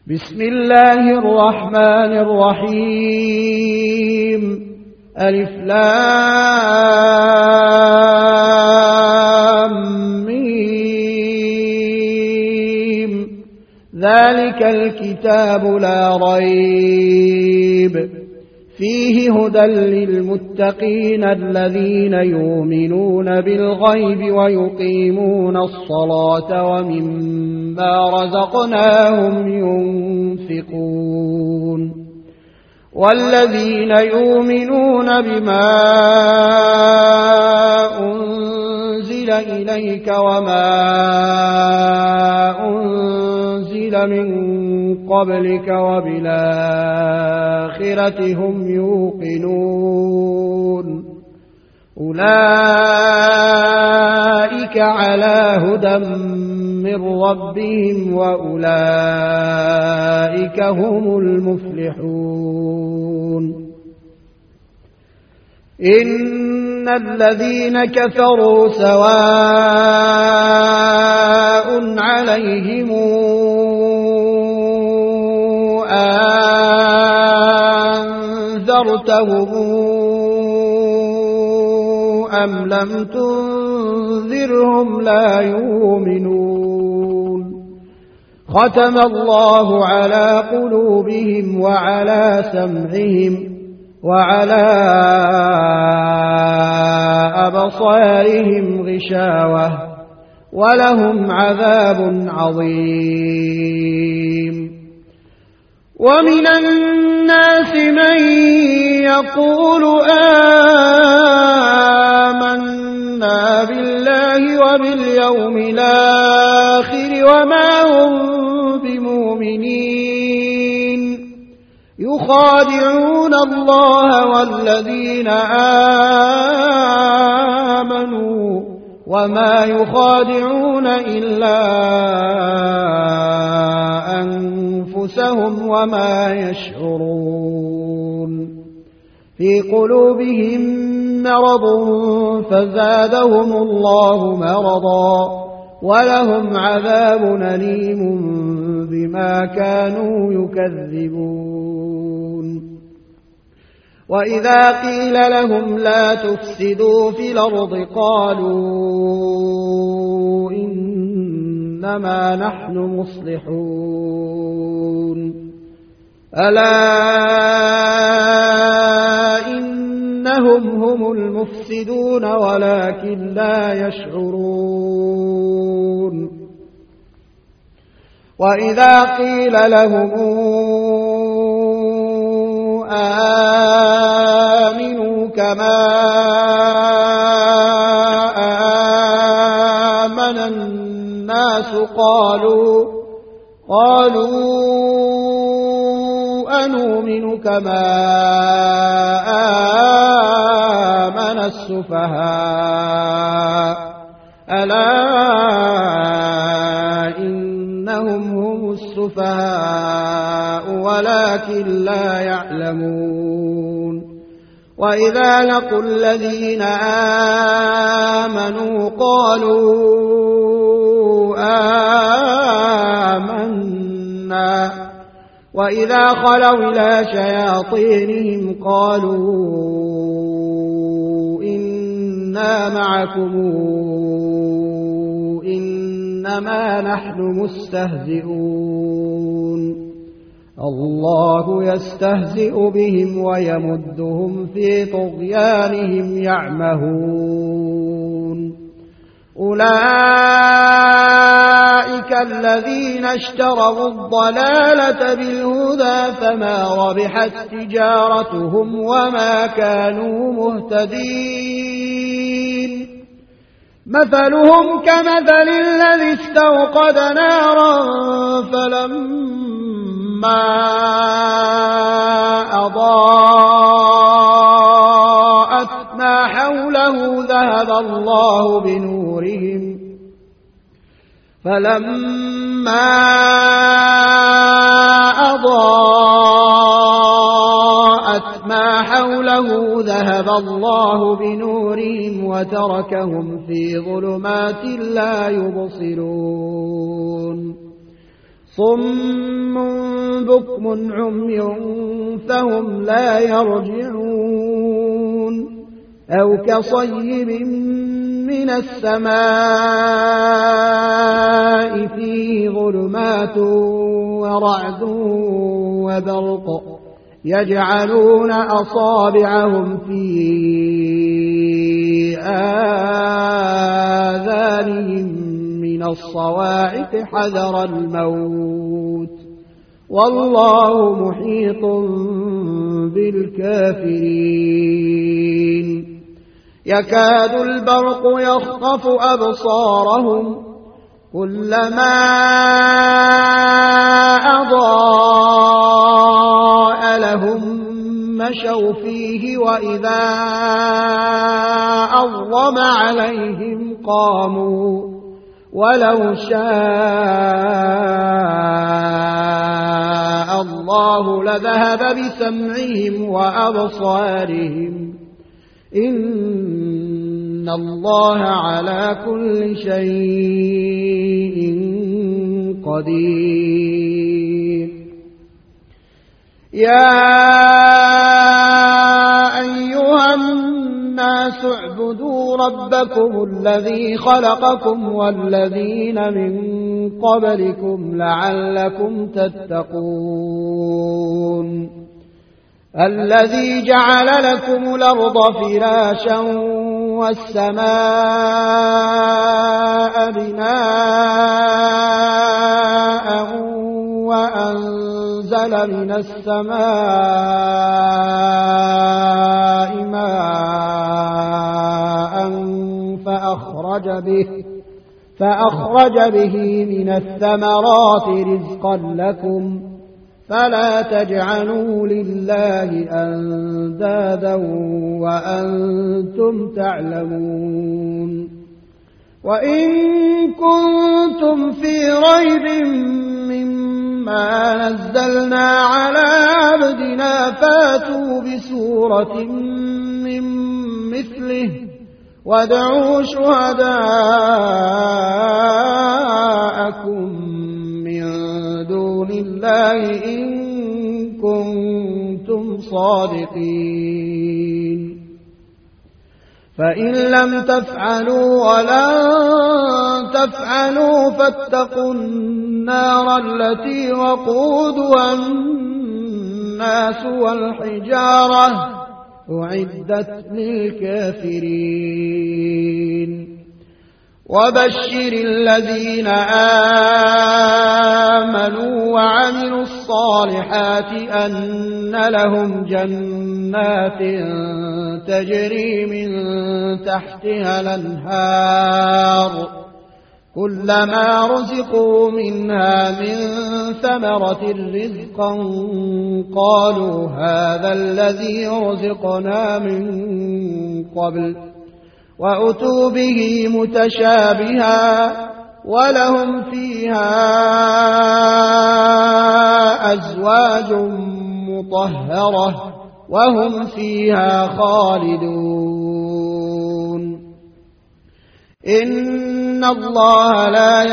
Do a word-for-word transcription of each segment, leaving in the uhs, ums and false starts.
بسم الله الرحمن الرحيم ألف لام ميم ذلك الكتاب لا ريب فيه هدى للمتقين الذين يؤمنون بالغيب ويقيمون الصلاة ومما رزقناهم ينفقون والذين يؤمنون بما أنزل إليك وما أنزل من قبلك وبالآخرة هم يوقنون أولئك على هدى من ربهم وأولئك هم المفلحون إن الذين كفروا سواء عليهم أنذرتهم أم لم تنذرهم لا يؤمنون ختم الله على قلوبهم وعلى سمعهم وعلى أبصارهم غشاوة ولهم عذاب عظيم ومن الناس من يقول آمنا بالله وباليوم الآخر وما هم بمؤمنين يخادعون الله والذين آمنوا وما يخادعون إلا أنفسهم وما يشعرون في قلوبهم مرض فزادهم الله مرضا ولهم عذاب أليم بما كانوا يكذبون وإذا قيل لهم لا تفسدوا في الأرض قالوا إنما نحن مصلحون ألا إنهم هم المفسدون ولكن لا يشعرون وإذا قيل لهم آمنوا كما آمن الناس قالوا قالوا أنؤمن كما آمن السفهاء ألا إنهم هم السفهاء ولكن لا يعلمون وإذا لقوا الذين آمنوا قالوا آمنا وإذا خلوا إلى شياطينهم قالوا إنا معكم إنما نحن مستهزئون الله يستهزئ بهم ويمدهم في طغيانهم يعمهون أولئك الذين اشتروا الضلالة بالهدى فما ربحت تجارتهم وما كانوا مهتدين مثلهم كمثل الذي استوقد نارا فلما أضاءت ما حوله ذهب الله بنورهم فلما أضاءت ما حوله ذهب الله بنورهم وتركهم في ظلمات لا يبصرون صم بكم عمي فهم لا يرجعون أو كصيب من السماء فيه ظلمات ورعد وبرق يجعلون أصابعهم في آذانهم من الصواعق حذر الموت والله محيط بالكافرين يكاد البرق يخطف أبصارهم كلما أضاء لهم مشوا فيه وإذا أظلم عليهم قاموا ولو شاء الله لذهب بسمعهم وأبصارهم إن الله على كل شيء قدير يا أيها الناس اعبدوا ربكم الذي خلقكم والذين من قبلكم لعلكم تتقون الذي جعل لكم الأرض فراشا والسماء بناء وأنزل من السماء ماء فأخرج به فأخرج به من الثمرات رزقا لكم فلا تجعلوا لله أندادا وأنتم تعلمون وإن كنتم في ريب مما نزلنا على عبدنا فاتوا بسورة من مثله وادعوا شهداءكم من دون الله إن كنتم صادقين فإن لم تفعلوا ولن تفعلوا فاتقوا النار التي وقودها الناس والحجارة أعدت للكافرين وبشر الذين آمنوا وعملوا الصالحات أن لهم جنات تجري من تحتها الأنهار كلما رزقوا منها من ثمرة رزقا قالوا هذا الذي رزقنا من قبل وأتوا به متشابها ولهم فيها أزواج مطهرة وهم فيها خالدون إن الله لا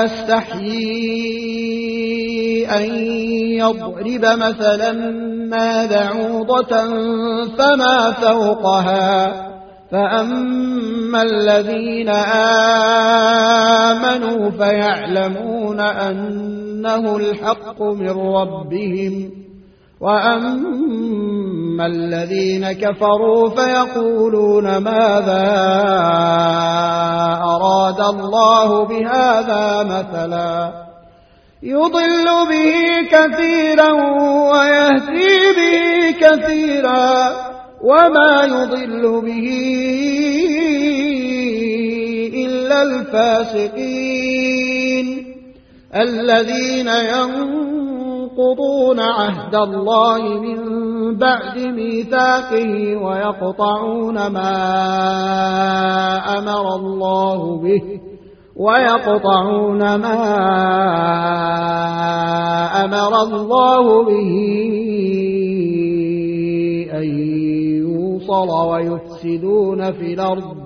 يستحيي أن يضرب مثلا ما بعوضة فما فوقها فأما الذين آمنوا فيعلمون أنه الحق من ربهم وأما الذين كفروا فيقولون ماذا أراد الله بهذا مثلا يضل به كثيرا ويهدي به كثيرا وما يضل به إلا الفاسقين الذين ينقضون عهد الله من بعد ميثاقه ويقطعون ما أمر الله به ويقطعون ما أمر الله به أن يوصل ويفسدون في الأرض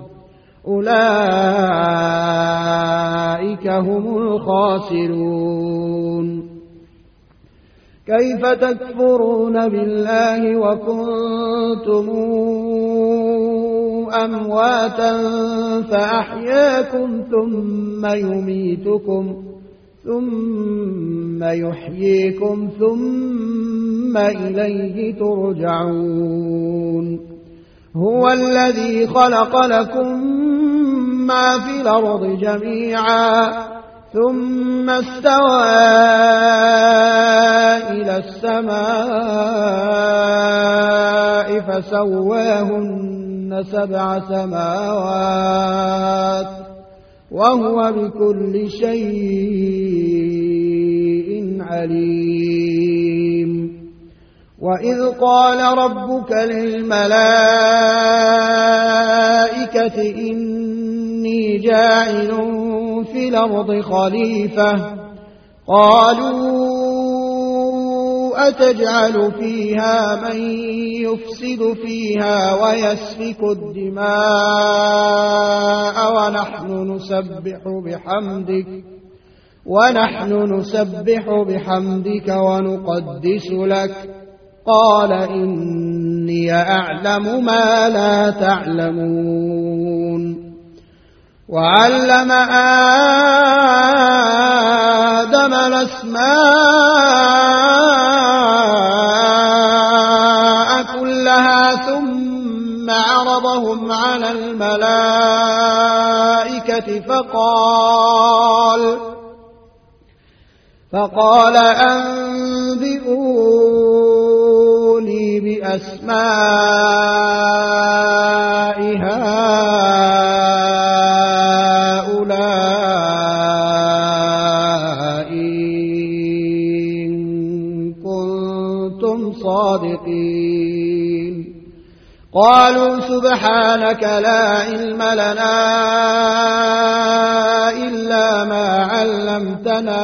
أولئك هم الخاسرون كيف تكفرون بالله وكنتم أمواتا فأحياكم ثم يميتكم ثم يحييكم ثم إليه ترجعون هو الذي خلق لكم ما في الأرض جميعا ثم استوى إلى السماء فسواهن سبع سماوات وهو بكل شيء عليم وإذ قال ربك للملائكة إني جاعل في الأرض خليفة قالوا أتجعل فيها من يفسد فيها ويسفك الدماء ونحن نسبح بحمدك ونحن نسبح بحمدك ونقدس لك قال إني أعلم ما لا تعلمون وعلم آدم الأسماء كلها ثم عرضهم على الملائكة فقال فقال أنبئوني بأسماء هؤلاء إن كنتم صادقين قالوا سبحانك لا علم لنا إلا ما علمتنا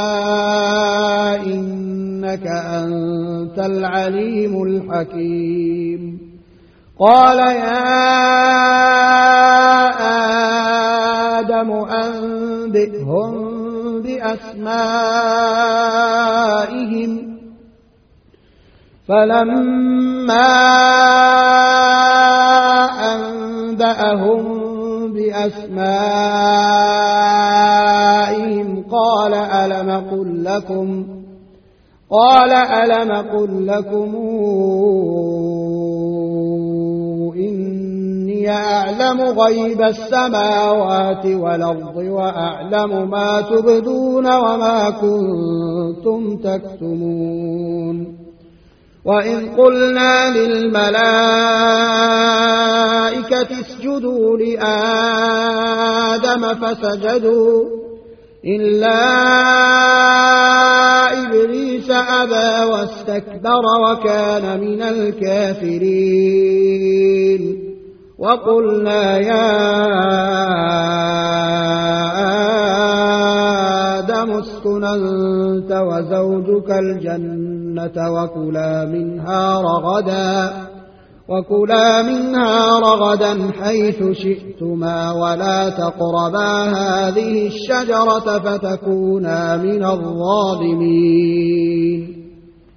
إنك أنت العليم الحكيم قال يا آدم أنبئهم بأسمائهم فلما أنبأهم بأسمائهم قال ألم قل لكم قال ألم قل لكم إني أعلم غيب السماوات والأرض وأعلم ما تبدون وما كنتم تكتمون وإذ قلنا للملائكة اسجدوا لآدم فسجدوا إلا إبليس أبى واستكبر وكان من الكافرين وقلنا يا آدم اسكن أنت وزوجك الجنة وكلا منها رغدا وكلا منها رغدا حيث شئتما ولا تقربا هذه الشجرة فتكونا من الظالمين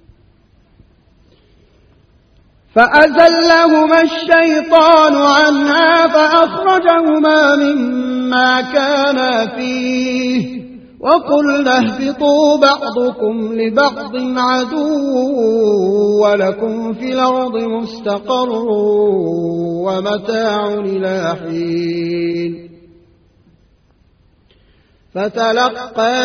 فأزلهما الشيطان عنها فأخرجهما مما كانا فيه وقلنا اهبطوا بعضكم لبعض عدو ولكم في الأرض مستقر ومتاع إلى حين فتلقى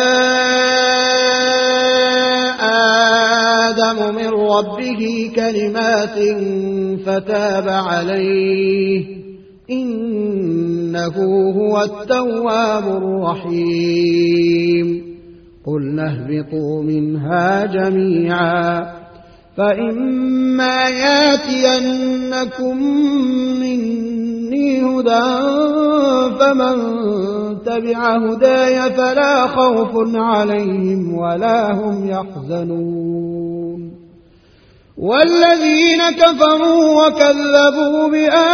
آدم من ربه كلمات فتاب عليه إنه هو التواب الرحيم قلنا اهبطوا منها جميعا فإما ياتينكم مني هدى فمن تبع هداي فلا خوف عليهم ولا هم يحزنون والذين كفروا وكذبوا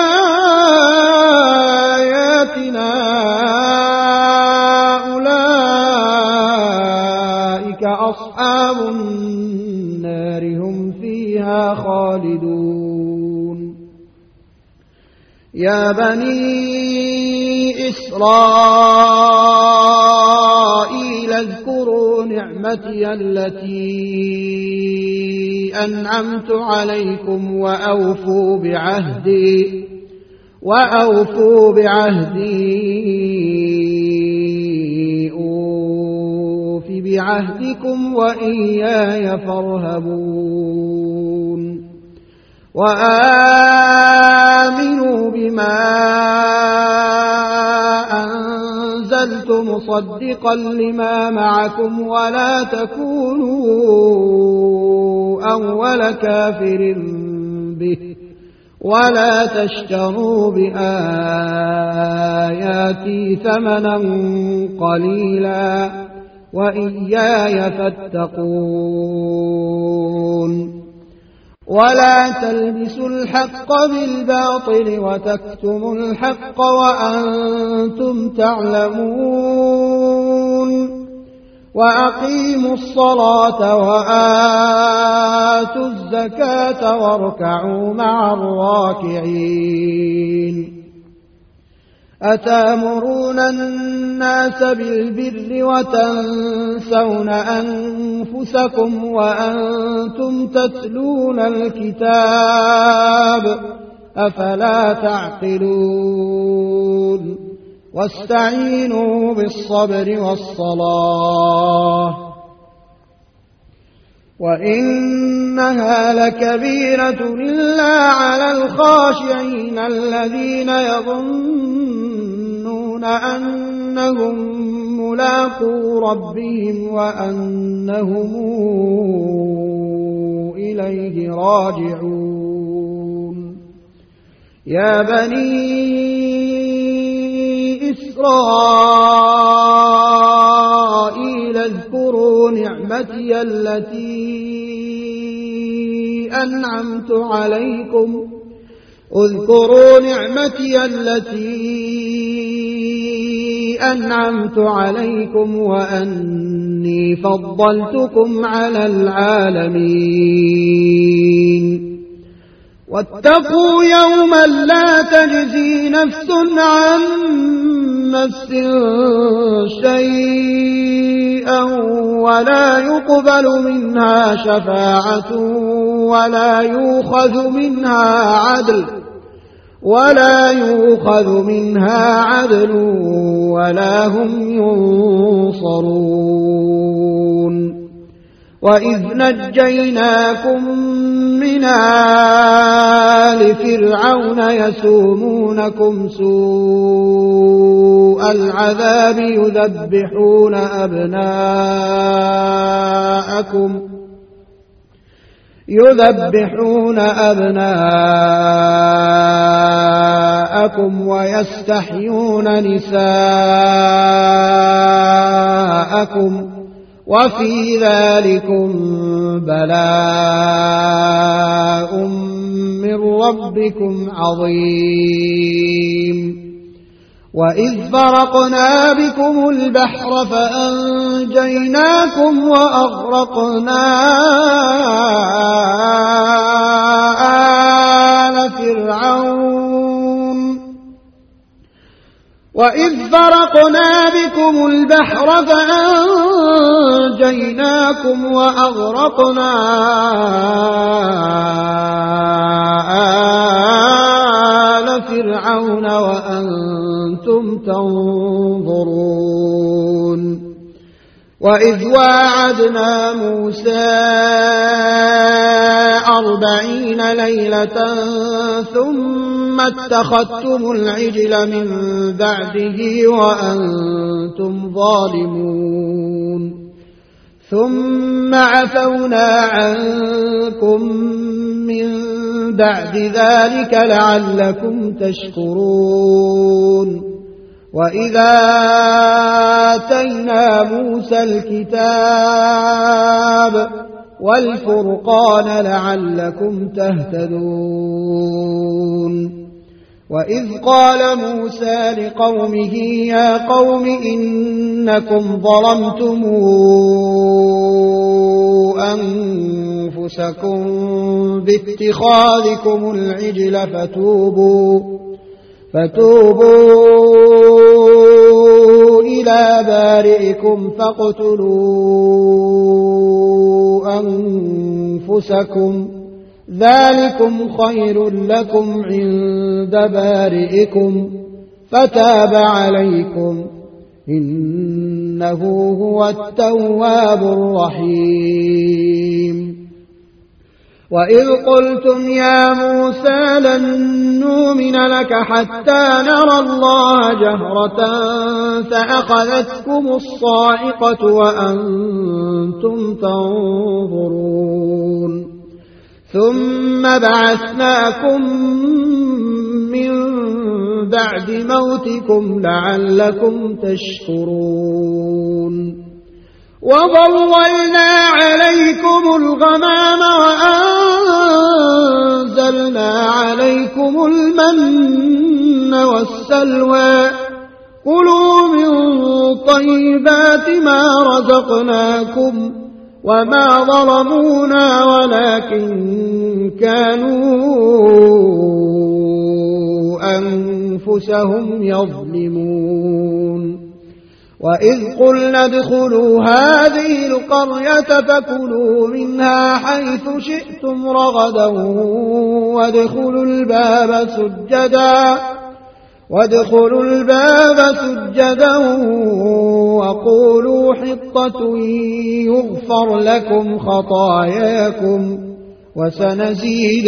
بآياتنا أولئك أصحاب وأصحاب النار هم فيها خالدون يا بني إسرائيل اذكروا نعمتي التي أنعمت عليكم وأوفوا بعهدي وأوفوا بعهدي أوف بعهدكم وإياي فارهبون وآمنوا بما أنزلت مصدقا لما معكم ولا تكونوا أول كافر به ولا تشتروا بآياتي ثمنا قليلا وإياي فاتقون ولا تلبسوا الحق بالباطل وتكتموا الحق وأنتم تعلمون وأقيموا الصلاة وآتوا الزكاة واركعوا مع الراكعين أتأمرون الناس بالبر وتنسون أنفسكم وأنتم تتلون الكتاب أفلا تعقلون واستعينوا بالصبر والصلاة وإنها لكبيرة إلا على الخاشعين الذين يظنون أنهم ملاقو ربهم وأنهم إليه راجعون يا بني إسرائيل اذكروا نعمتي التي أنعمت عليكم اذكروا نعمتي التي أنعمت عليكم وأني فضلتكم على العالمين واتقوا يوما لا تجزي نفس عن نفس شيئا ولا يقبل منها شفاعة ولا يؤخذ منها عدل ولا يؤخذ منها عدل ولا هم ينصرون وإذ نجيناكم من آل فرعون يسومونكم سوء العذاب يذبحون أبناءكم يذبحون أبناءكم ويستحيون نساءكم وفي ذلكم بلاء من ربكم عظيم وإذ فرقنا بكم البحر فأنجيناكم وأغرقنا آل فرعون وإذ فرقنا بكم البحر فأنجيناكم وأغرقنا آل فرعون وأنتم تنظرون وإذ واعدنا موسى أربعين ليلة ثم اتخذتم العجل من بعده وأنتم ظالمون ثم عفونا عنكم من بعد ذلك لعلكم تشكرون وإذا آتينا موسى الكتاب والفرقان لعلكم تهتدون وإذ قال موسى لقومه يا قوم إنكم ظلمتم أنفسكم باتخاذكم العجل فتوبوا, فتوبوا إلى بارئكم فاقتلوا أنفسكم ذلكم خير لكم عند بارئكم فتاب عليكم إنه هو التواب الرحيم. وإذ قلتم يا موسى لن نؤمن لك حتى نرى الله جهرة فأخذتكم الصاعقة وأنتم تنظرون ثم بعثناكم من بعد موتكم لعلكم تشكرون. وظللنا عليكم الغمام وأنزلنا عليكم المن والسلوى كلوا من طيبات ما رزقناكم وما ظلمونا ولكن كانوا أنفسهم يظلمون. وإذ قلنا ادخلوا هذه القرية فكلوا منها حيث شئتم رغدا وادخلوا الباب سجدا وادخلوا الباب سجدا وقولوا حطة يغفر لكم خطاياكم وسنزيد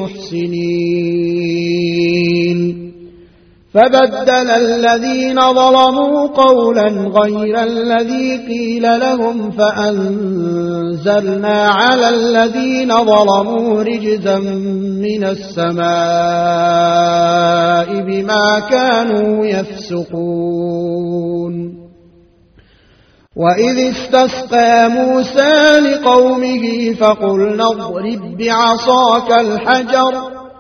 المحسنين. فبدل الذين ظلموا قولا غير الذي قيل لهم فأنزلنا على الذين ظلموا رجزا من السماء بما كانوا يفسقون. وإذ استسقى موسى لقومه فقلنا اضرب بعصاك الحجر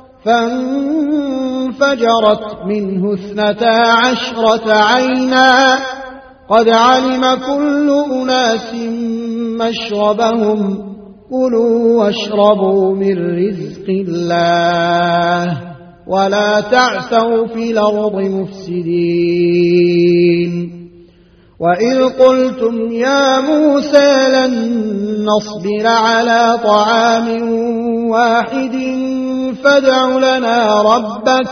فانفجرت منه اثنتا عشرة عينا قد علم كل أناس مشربهم كلوا واشربوا من رزق الله ولا تعثوا في الأرض مفسدين. وإذ قلتم يا موسى لن نصبر على طعام واحد فادع لنا ربك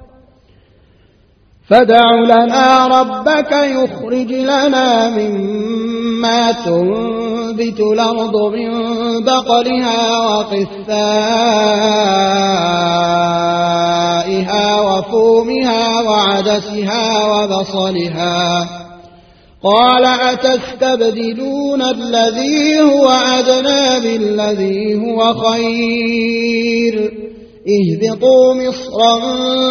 فادع لنا ربك يخرج لنا مما تنبت الأرض من بقلها وقثائها وفومها وعدسها وبصلها قال أتستبدلون الذي هو أدنى بالذي هو خير اهبطوا مصرا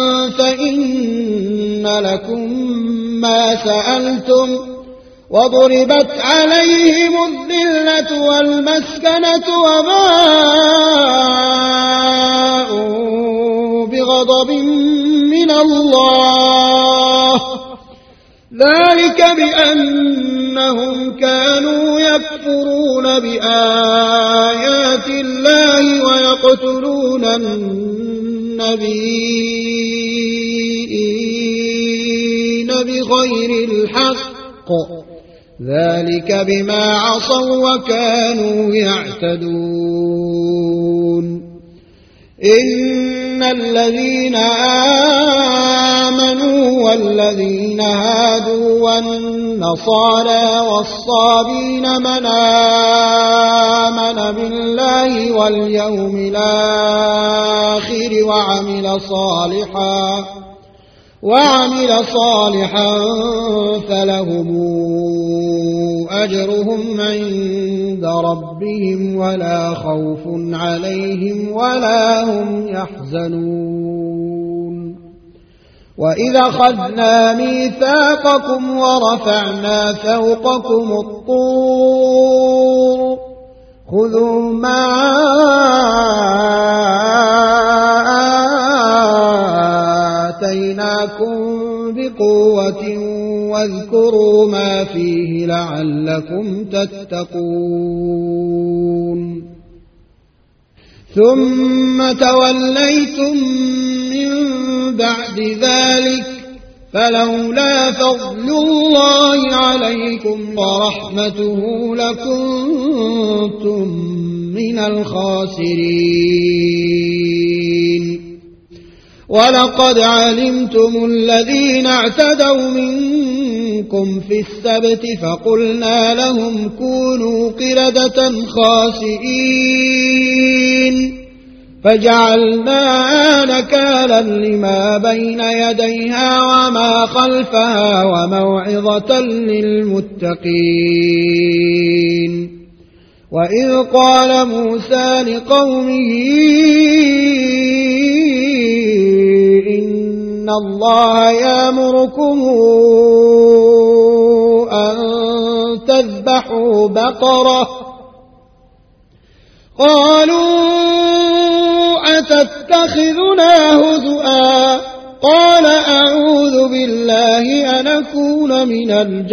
فإن لكم ما سألتم وضربت عليهم الذلة والمسكنة وباءوا بغضب من الله ذلك بأنهم كانوا يكفرون بآيات الله ويقتلون النبيين بغير الحق ذلك بما عصوا وكانوا يعتدون. إن الذين آمنوا والذين هادوا والنصارى والصابين من آمن بالله واليوم الآخر وعمل صالحا وعمل صالحا فلهم أجرهم عند ربهم ولا خوف عليهم ولا هم يحزنون. وإذا أخذنا ميثاقكم ورفعنا فوقكم الطور خذوا ما آتيناكم بقوة واذكروا ما فيه لعلكم تتقون ثم توليتم من بعد ذلك فلولا فضل الله عليكم ورحمته لكنتم من الخاسرين ولقد علمتم الذين اعتدوا منكم في السبت فقلنا لهم كونوا قردة خاسئين فجعلناها نكالا لما بين يديها وما خلفها وموعظة للمتقين وإذ قال موسى لقومه إن الله يأمركم أن تذبحوا بقرة قالوا أتتخذنا هزؤا قال أعوذ بالله أن أكون من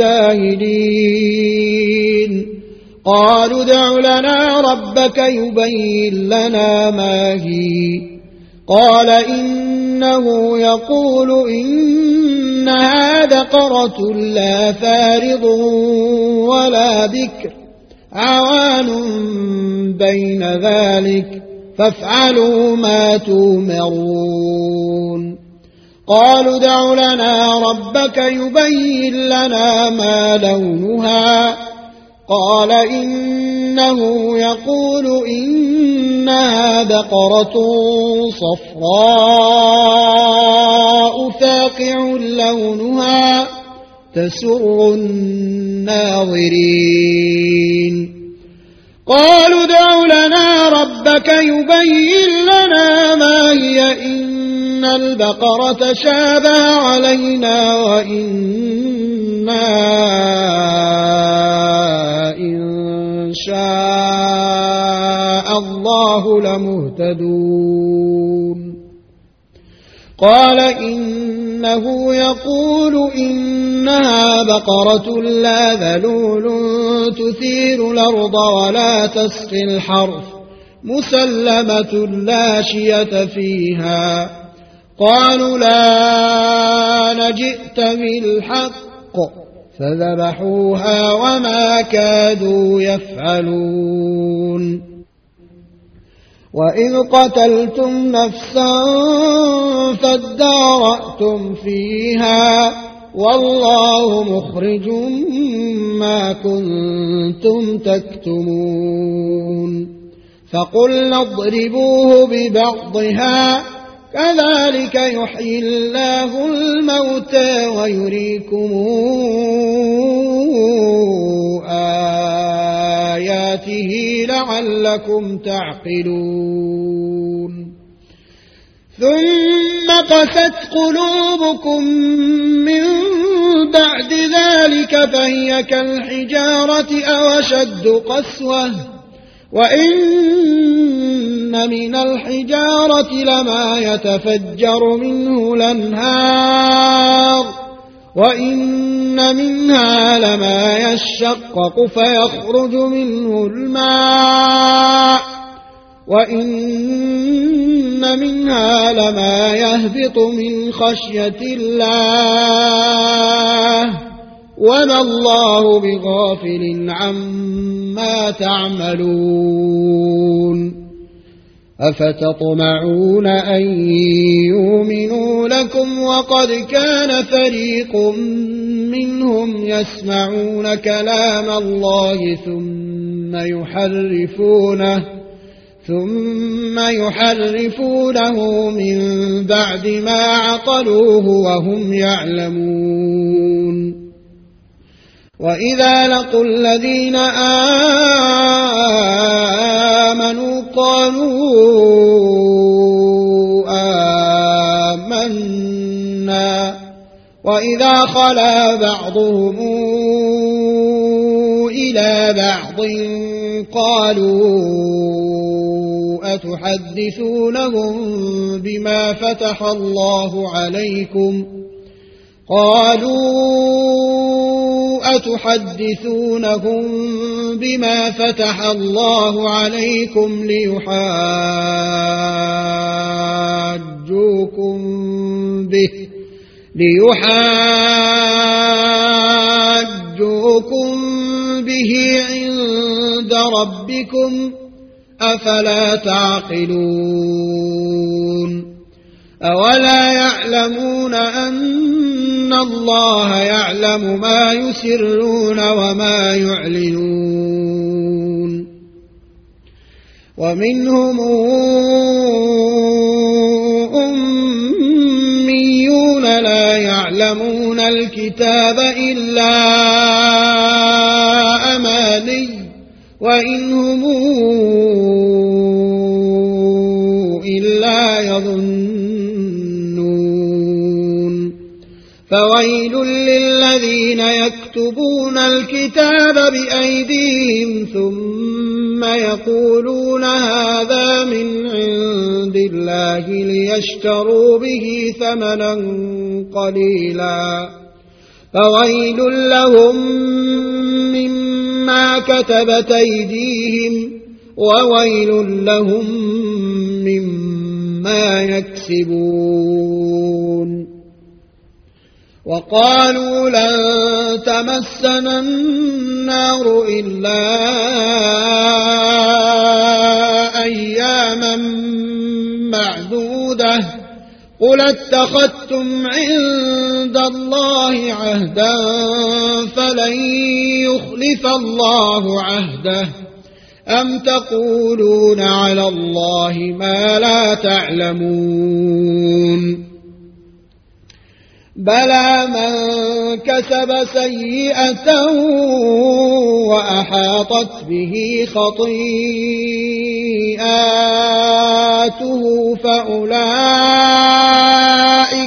الجاهلين قالوا ادع لنا ربك يبين لنا ما هي قال إنه يقول إنها بقرة لا فارض ولا بكر عوان بين ذلك فافعلوا ما تؤمرون قالوا ادع لنا ربك يبين لنا ما لونها قال إنه يقول إنها بقرة صفراء فاقع لونها تسر الناظرين قالوا ادع لنا ربك يبين لنا ما هي إن البقرة شابه علينا وإنا إن شاء الله لمهتدون قال إنه يقول إنها بقرة لا ذلول تثير الأرض ولا تسقي الحرث مسلمة لا شية فيها قالوا لا نجئت بالحق فذبحوها وما كادوا يفعلون وإذ قتلتم نفسا فادارأتم فيها والله مخرج ما كنتم تكتمون فقلنا اضربوه ببعضها كذلك يحيي الله الموتى ويريكم آياته لعلكم تعقلون ثم قست قلوبكم من بعد ذلك فهي كالحجارة أو أشد قسوة وإن من الحجارة لما يتفجر منه الأنهار وإن منها لما يشقق فيخرج منه الماء وإن منها لما يهبط من خشية الله وما الله بغافل عما تعملون أفتطمعون أن يؤمنوا لكم وقد كان فريق منهم يسمعون كلام الله ثم يحرفونه ثم يحرفونه من بعد ما عقلوه وهم يعلمون وإذا لقوا الذين آمنوا قالوا آمنا وإذا خلا بعضهم إلى بعض قالوا أتحدثونهم بما فتح الله عليكم قالوا أتحدثونهم بما فتح الله عليكم ليحاجوكم به ليحاجوكم به عند ربكم أفلا تعقلون أولا يعلمون أن الله يعلم ما يسرون وما يعلنون ومنهم أميون لا يعلمون الكتاب إلا أماني وإن هم إلا يظنون فويل للذين يكتبون الكتاب بأيديهم ثم يقولون هذا من عند الله ليشتروا به ثمنا قليلا فويل لهم مما كتبت أيديهم وويل لهم مما يكسبون وقالوا لن تمسنا النار إلا أياما معدودة قل اتخذتم عند الله عهدا فلن يخلف الله عهده أم تقولون على الله ما لا تعلمون بلى من كسب سيئة وأحاطت به خطيئاته فأولئك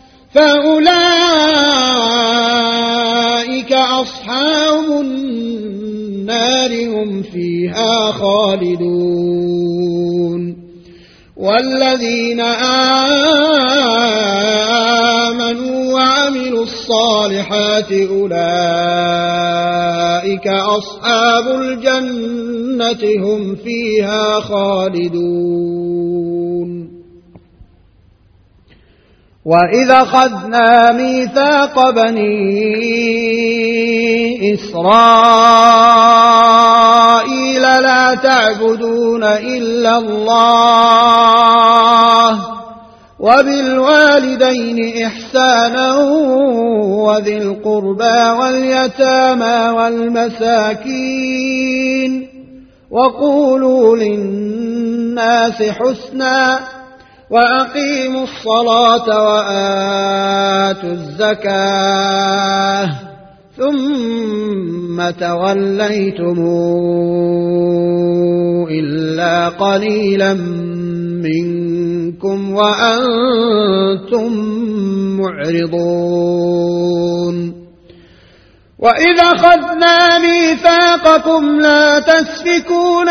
فأولئك أصحاب النار هم فيها خالدون والذين آمنوا وعملوا الصالحات أولئك أصحاب الجنة هم فيها خالدون وإذا أخذنا ميثاق بني إسرائيل لا تعبدون إلا الله وبالوالدين إحسانا وذي القربى واليتامى والمساكين وقولوا للناس حسنا وأقيموا الصلاة وآتوا الزكاة ثم توليتم إلا قليلا منكم وأنتم معرضون وإذا أخذنا ميثاقكم لا تسفكون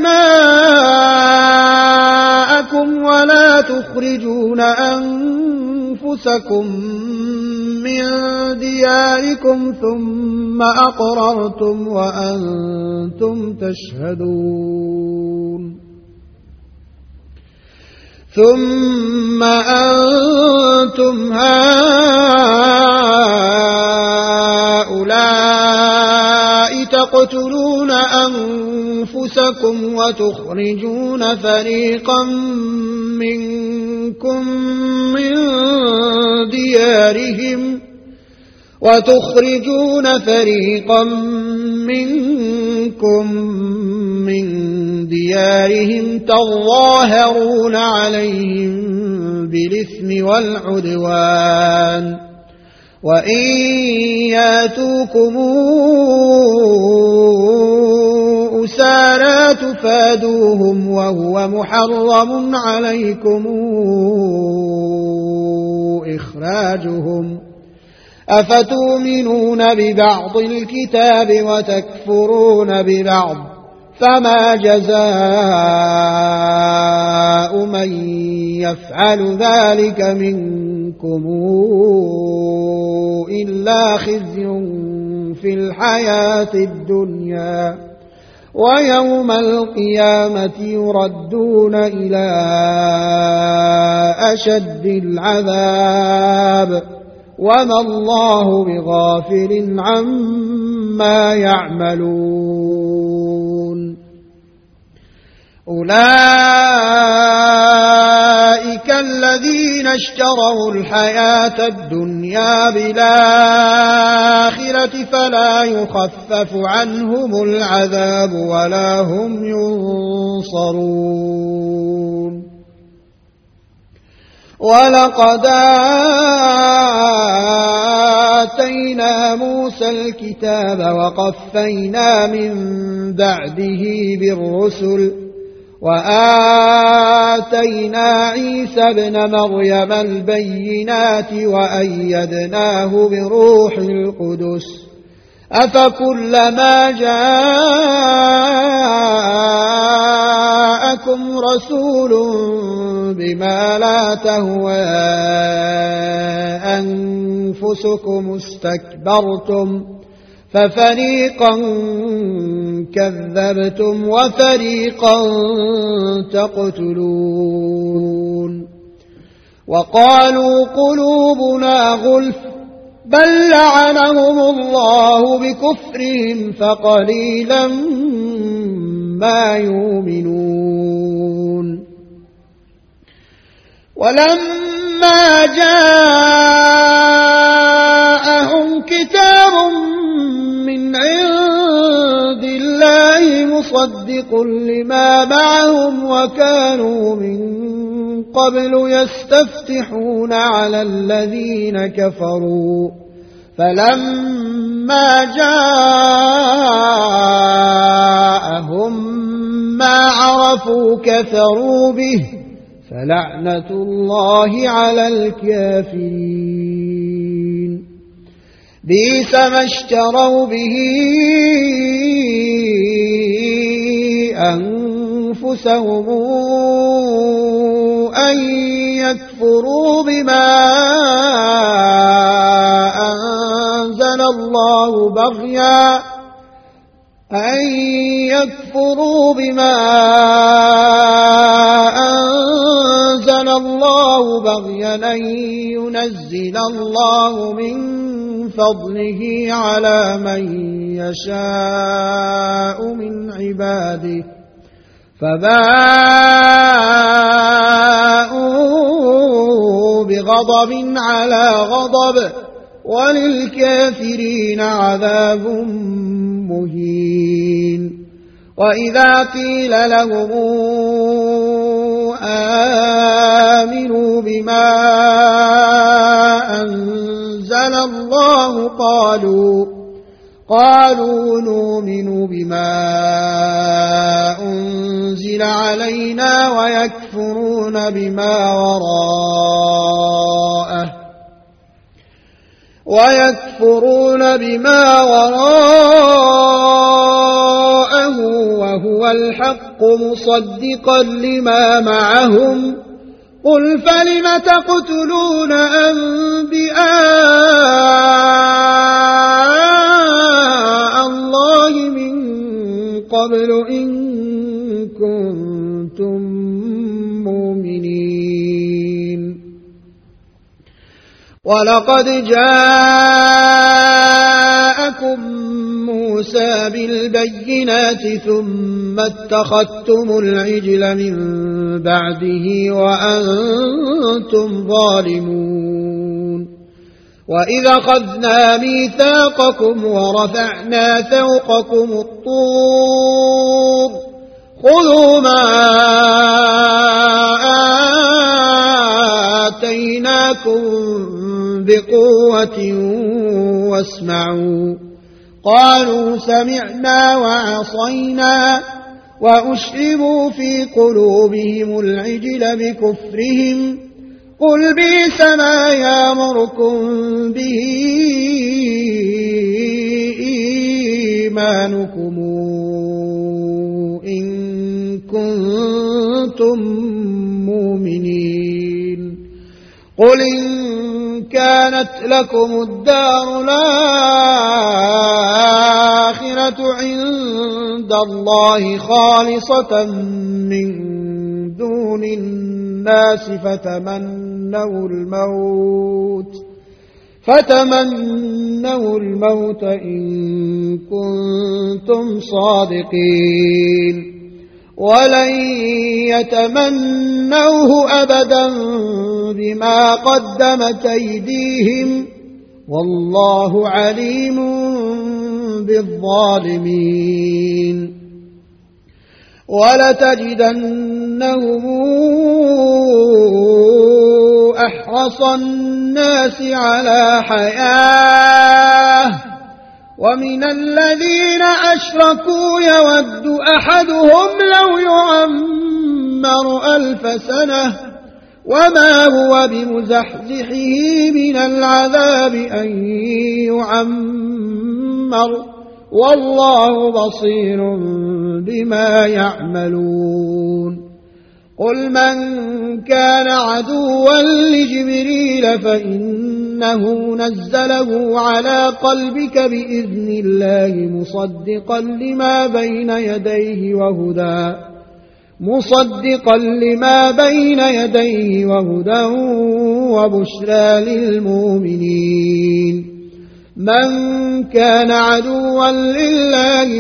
دماءكم ولا تخرجون أنفسكم من دياركم ثم أقررتم وأنتم تشهدون ثم أنتم هؤلاء تقتلون أنفسكم وتخرجون فريقا منكم من ديارهم وتخرجون فريقا منكم من ديارهم تظاهرون عليهم بالإثم والعدوان وإن ياتوكم أسارى تفادوهم وهو محرم عليكم إخراجهم أفتؤمنون ببعض الكتاب وتكفرون ببعض فما جزاء من يفعل ذلك منكم إلا خزي في الحياة الدنيا ويوم القيامة يردون إلى أشد العذاب وما الله بغافل عما يعملون أولئك الذين اشتروا الحياة الدنيا بالآخرة فلا يخفف عنهم العذاب ولا هم ينصرون ولقد آتينا موسى الكتاب وقفينا من بعده بالرسل وآتينا عيسى ابن مريم البينات وأيدناه بروح القدس أفكلما جاءكم رسول بما لا تهوى أنفسكم استكبرتم ففريقا كذبتم وفريقا تقتلون وقالوا قلوبنا غلف بل لعنهم الله بكفرهم فقليلا ما يؤمنون ولما جاءهم كتاب من عند الله مصدق لما معهم وكانوا من قبل يستفتحون على الذين كفروا فلما جاءهم ما عرفوا كفروا به فلعنة الله على الكافرين بئس ما اشتروا به أنفسهم أن يكفروا بما أنزل الله بغيا أن يكفروا بما أنزل الله بغيا أن ينزل الله من فضله على من يشاء من عباده فباءوا بغضب على غضب وللكافرين عذاب مهين وإذا قيل لهم آمنوا بما أنزل الله قالوا قالوا نؤمن بما أنزل علينا ويكفرون بما وراءه ويكفرون بما وراءه وهو الحق مصدقا لما معهم قل فلم تقتلون أنبياء الله من قبل إن كنتم مؤمنين ولقد جاءكم موسى بالبينات ثم اتخذتم العجل من بعده وأنتم ظالمون وإذا أخذنا ميثاقكم ورفعنا فوقكم الطور خذوا ما آتيناكم بقوة واسمعوا قالوا سمعنا وعصينا وأشربوا في قلوبهم العجل بكفرهم قل بئس ما يأمركم به إيمانكم إن كنتم مؤمنين قل إن كانت لكم الدار الآخرة عند الله خالصة من دون الناس فتمنوا الموت فتمنوا الموت إن كنتم صادقين ولن يتمنوه أبدا بما قدمت أيديهم والله عليم بالظالمين ولتجدنهم أحرص الناس على حياة ومن الذين أشركوا يود أحدهم لو يعمر ألف سنة وما هو بمزحزحه من العذاب أن يعمر والله بصير بما يعملون قل من كان عدوا لجبريل فإنه نزله على قلبك بإذن الله مصدقا لما بين يديه وهدى مصدقا لما بين يديه وهدى وبشرى للمؤمنين من كان عدوا لله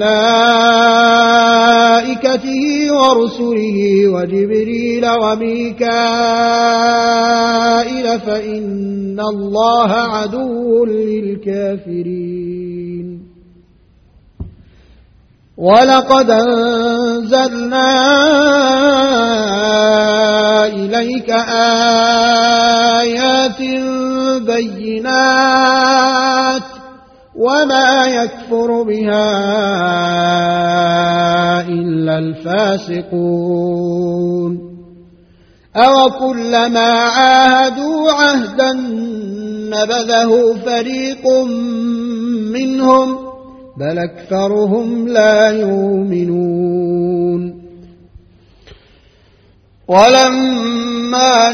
وملائكته ورسله وجبريل وميكائيل فإن الله عدو للكافرين ولقد أنزلنا إليك آيات بينات وما يكفر بها إلا الفاسقون أو كلما عاهدوا عهدا نبذه فريق منهم بل أكثرهم لا يؤمنون ولما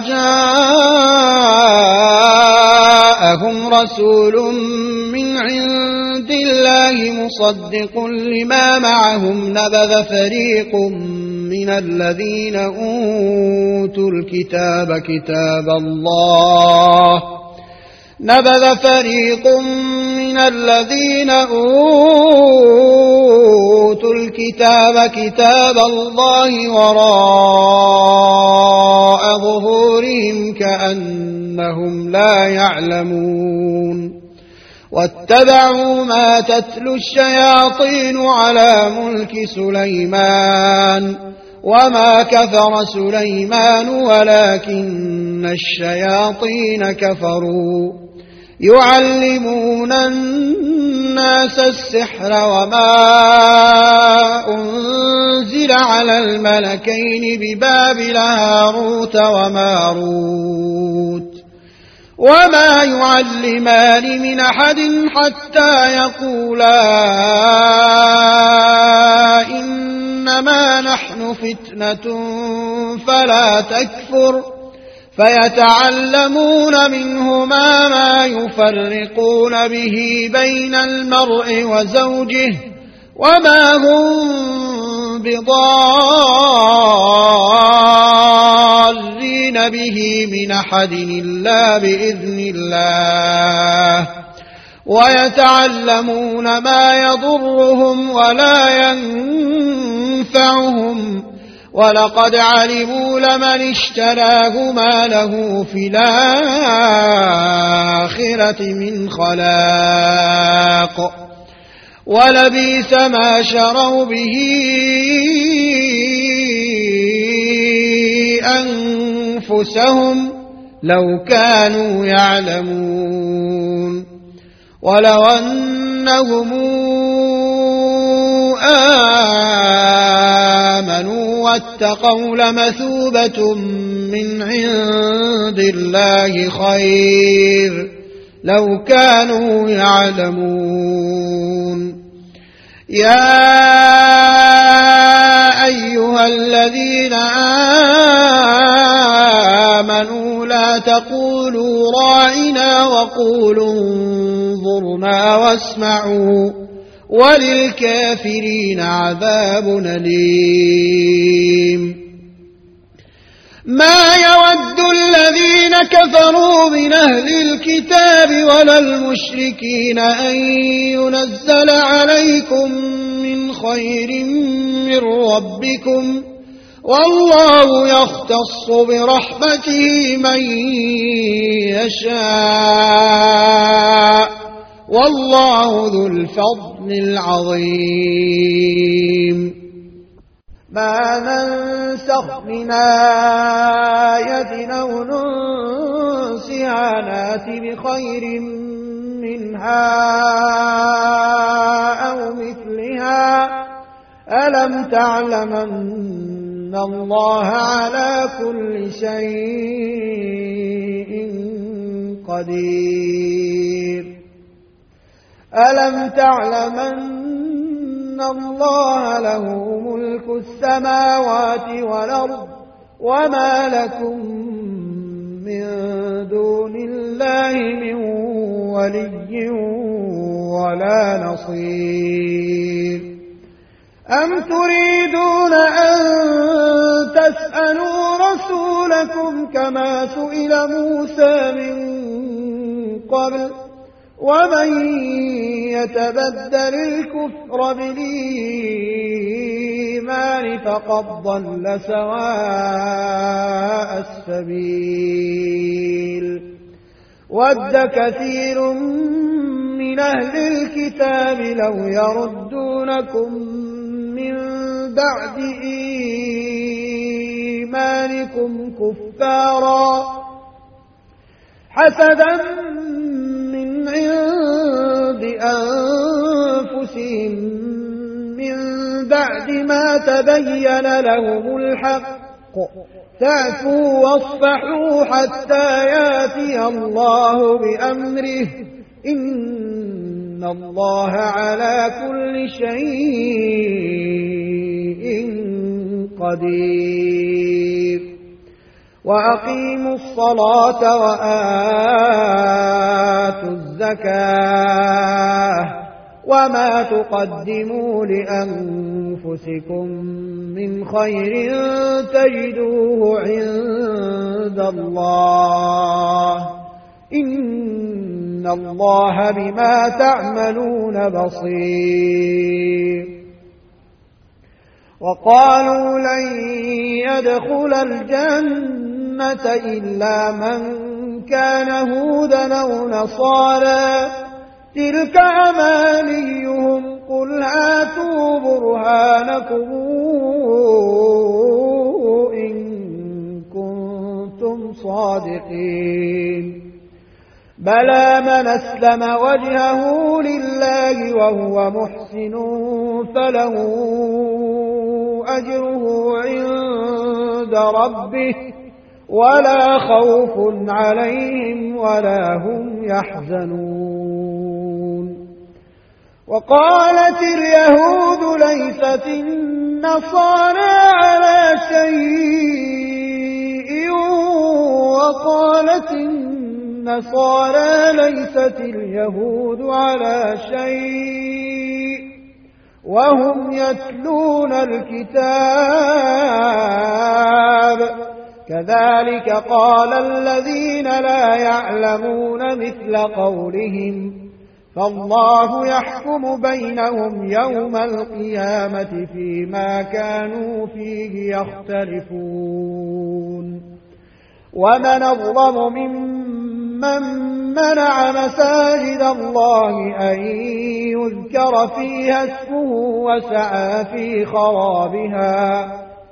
جاءهم رسول من عند الله مصدق لما معهم نبذ فريق من الذين أوتوا الكتاب كتاب الله نبذ فريق من الذين أوتوا الكتاب كتاب الله وراء ظهورهم كأنهم لا يعلمون واتبعوا ما تتلو الشياطين على ملك سليمان وما كفر سليمان ولكن الشياطين كفروا يعلمون الناس السحر وما أنزل على الملكين ببابل هاروت وماروت وما يعلمان من أحد حتى يقولا إنما نحن فتنة فلا تكفر فيتعلمون منهما ما يفرقون به بين المرء وزوجه وما هم بضارين به من أحد إلا بإذن الله ويتعلمون ما يضرهم ولا ينفعهم ولقد علموا لمن اشتراه ما له في الآخرة من خلاق ولبئس ما شروا به أنفسهم لو كانوا يعلمون ولو أنهم آمنوا واتقوا لمثوبة من عند الله خير لو كانوا يعلمون يا أيها الذين آمنوا لا ولا تقولوا راعنا وقولوا انظرنا واسمعوا وللكافرين عذاب أليم. ما يود الذين كفروا من أهل الكتاب ولا المشركين أن ينزل عليكم من خير من ربكم والله يختص برحمته من يشاء والله ذو الفضل العظيم. ما ننسخ من آية أو ننسها نات بخير منها أو مثلها ألم تعلم أن الله على كل شيء قدير. ألم تعلم أن الله له ملك السماوات والأرض وما لكم من دون الله من ولي ولا نصير. أم تريدون أن تسألوا رسولكم كما سئل موسى من قبل ومن يتبدل الكفر بالإيمان فقد ضل سواء السبيل. ود كثير من أهل الكتاب لو يردونكم من بعد إيمانكم كفارا حسدا من عند أنفسهم من بعد ما تبين لهم الحق فاعفوا واصفحوا حتى ياتي الله بأمره إن الله على كل شيء قدير. وأقيموا الصلاة وآتوا الزكاة وما تقدموا لأنفسكم من خير تجدوه عند الله إن الله بما تعملون بصير. وقالوا لن يدخل الجنة إلا من كان هودا أو نصارى تلك أمانيهم قل هاتوا برهانكم إن كنتم صادقين. بلى من أسلم وجهه لله وهو محسن فله أجره عند ربه ولا خوف عليهم ولا هم يحزنون. وقالت اليهود ليست النصارى على شيء وقالت النصارى ليست اليهود على شيء وهم يتلون الكتاب كذلك قال الذين لا يعلمون مثل قولهم فالله يحكم بينهم يوم القيامة فيما كانوا فيه يختلفون. ومن أظلم ممن منع مساجد الله أن يذكر فيها اسمه وسعى في خرابها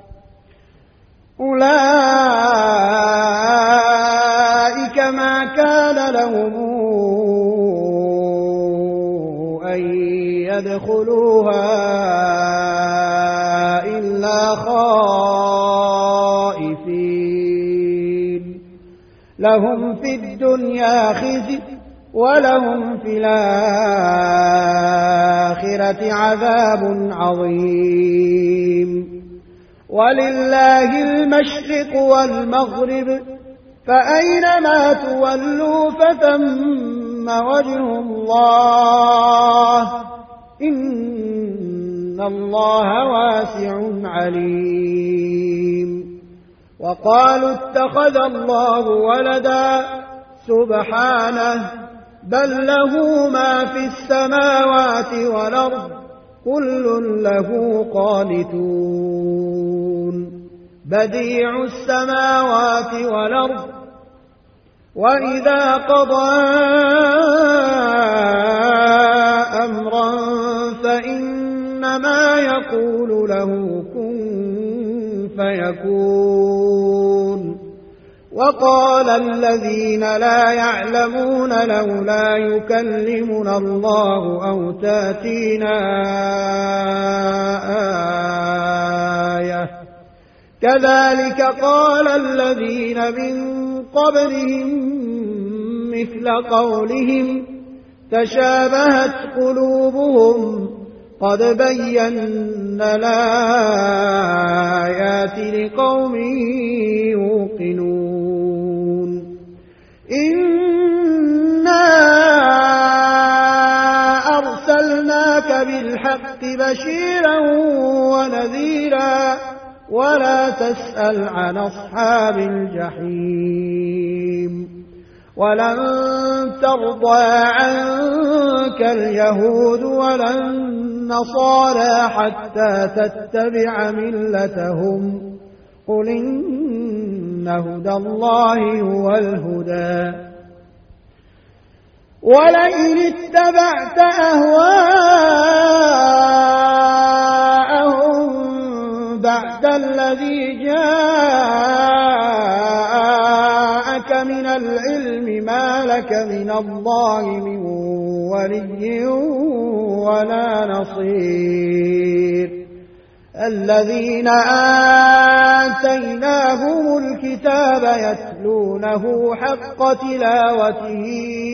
أولئك ما كان لهم أن يدخلوها إلا خائفين لهم في الدنيا خزي ولهم في الآخرة عذاب عظيم. ولله المشرق والمغرب فأينما تولوا فثم وجه الله إن الله واسع عليم. وقالوا اتخذ الله ولدا سبحانه بل له ما في السماوات والأرض كل له قانتون بديع السماوات والأرض وإذا قضى أمرا فإنما يقول له كن فيكون. وقال الذين لا يعلمون لولا يكلمنا الله أو تأتينا آية كذلك قال الذين من قبلهم مثل قولهم تشابهت قلوبهم قد بينا الآيات لقوم يوقنون. إنا أرسلناك بالحق بشيرا ونذيرا ولا تسأل عن أصحاب الجحيم. ولن ترضى عنك اليهود ولا النصارى حتى تتبع ملتهم قل إن هدى الله هو الهدى. ولئن اتبعت أهواءهم بعد الذي جاءك من العلم ما لك من الله من ولي ولا نصير. الذين آتيناهم الكتاب يتلونه حق تلاوته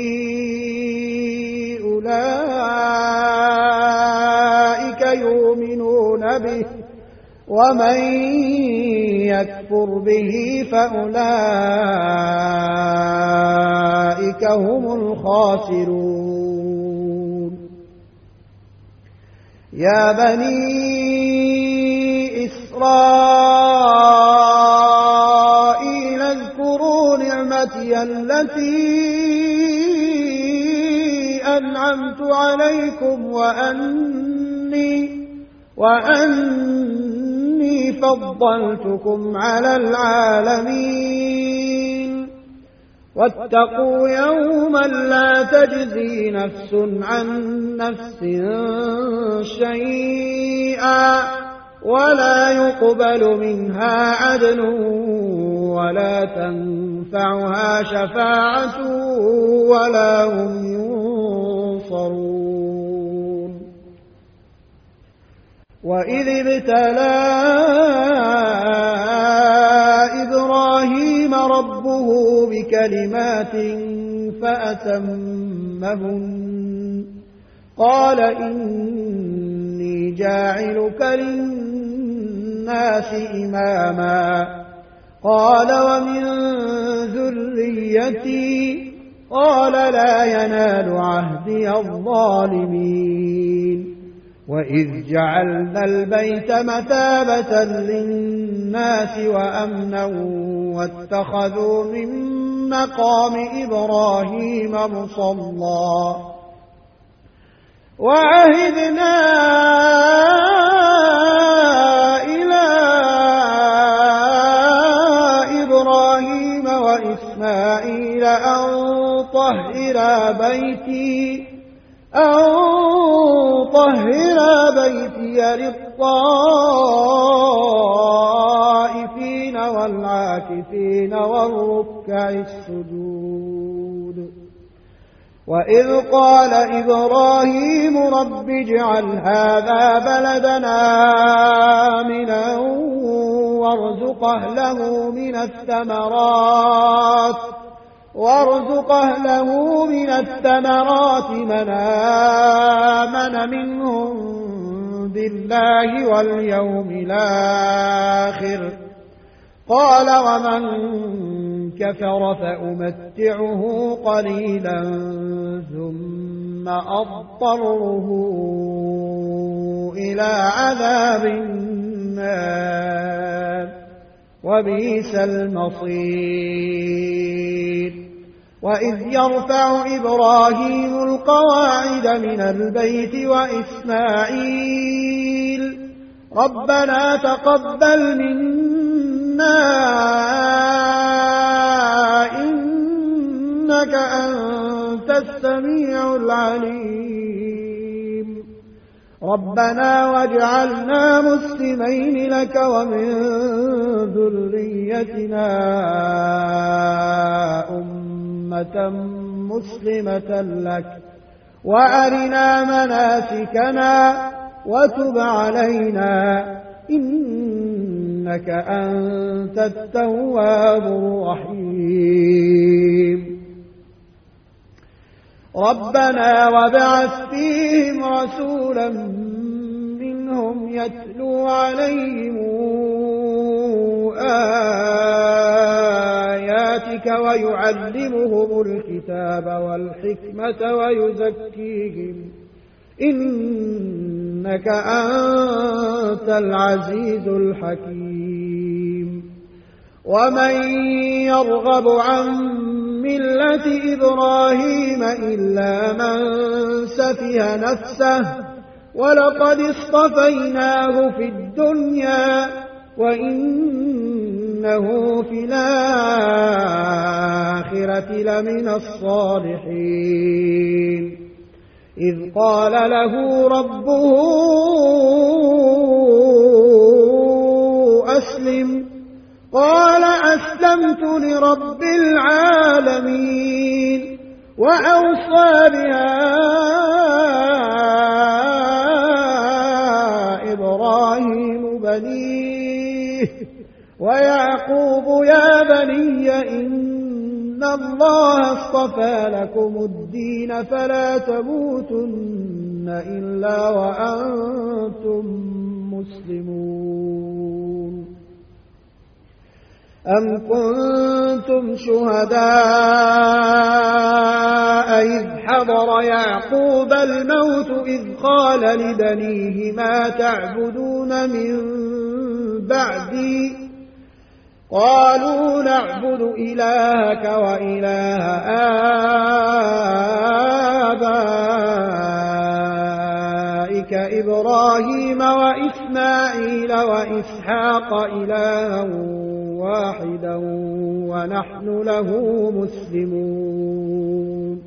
أولئك يؤمنون به ومن يكفر به فأولئك هم الخاسرون. يا بني إسرائيل اذكروا نعمتي التي أنعمت عليكم وأني وأني فضلتكم على العالمين. واتقوا يوما لا تجزي نفس عن نفس شيئا ولا يقبل منها عدل ولا تنفعها شفاعة ولا هم ينصرون. وإذ ابتلى إبراهيم ربه بكلمات فأتمهن قال إني جاعلك للناس إماما قال ومن ذريتي قال لا ينال عهدي الظالمين. وإذ جعلنا البيت مثابة للناس وأمنا واتخذوا من مقام إبراهيم مصلى وعهدنا إلى إبراهيم وإسماعيل أن طهرا بيتي أن طهرا بيتي للطائفين والعاكفين والركع السجود. وإذ قال إبراهيم رب اجعل هذا بلدنا آمنا وارزق أهله من الثمرات وارزق أهله من الثمرات من آمن منهم بالله واليوم الآخر قال ومن كفر فأمتعه قليلا ثم أضطره إلى عذاب النار وبئس المصير وإذ يرفع إبراهيم القواعد من البيت وإسماعيل ربنا تقبل منا إنك أنت السميع العليم ربنا واجعلنا مسلمين لك ومن ذريتنا أمة مسلمة لك وأرنا مناسكنا وتب علينا إنك أنت التواب الرحيم ربنا وابعث فيهم رسولا منهم يتلو عليهم آياتك ويعلمهم الكتاب والحكمة ويزكيهم إنك أنت العزيز الحكيم ومن يرغب عن ملة إبراهيم إلا من سفه نفسه ولقد اصطفيناه في الدنيا وإنه في الآخرة لمن الصالحين إذ قال له ربه أسلم قال أسلمت لرب العالمين وأوصى بها إبراهيم بنيه ويعقوب يا بني إن الله اصطفى لكم الدين فلا تموتن إلا وأنتم مسلمون أم كنتم شهداء إذ حضر يعقوب الموت إذ قال لبنيه ما تعبدون من بعدي قالوا نعبد إلهك وإله آبائك إبراهيم وإسماعيل وإسحاق إلها واحدا ونحن له مسلمون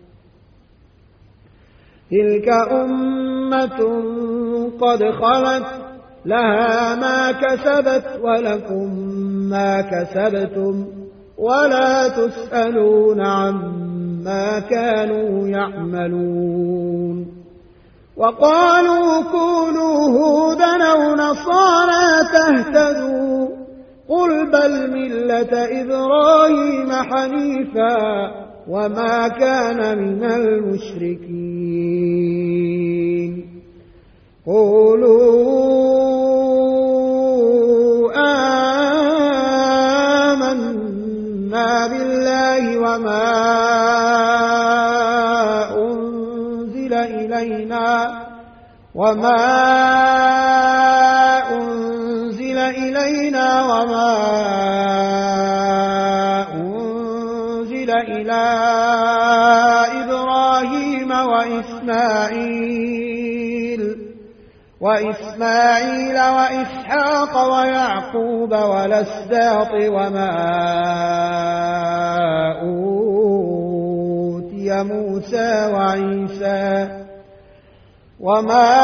تلك أمة قد خلت لها ما كسبت ولكم ما كسبتم ولا تسألون عما كانوا يعملون وقالوا كونوا هودا أو نصارى تهتدوا قل بل ملة إبراهيم حنيفا وما كان من المشركين قولوا آمنا بالله وما أنزل إلينا وما أنزل إلينا وما أنزل إلى إبراهيم وإسماعيل وإسماعيل وإسحاق ويعقوب والأسباط وما أوتي موسى وعيسى وما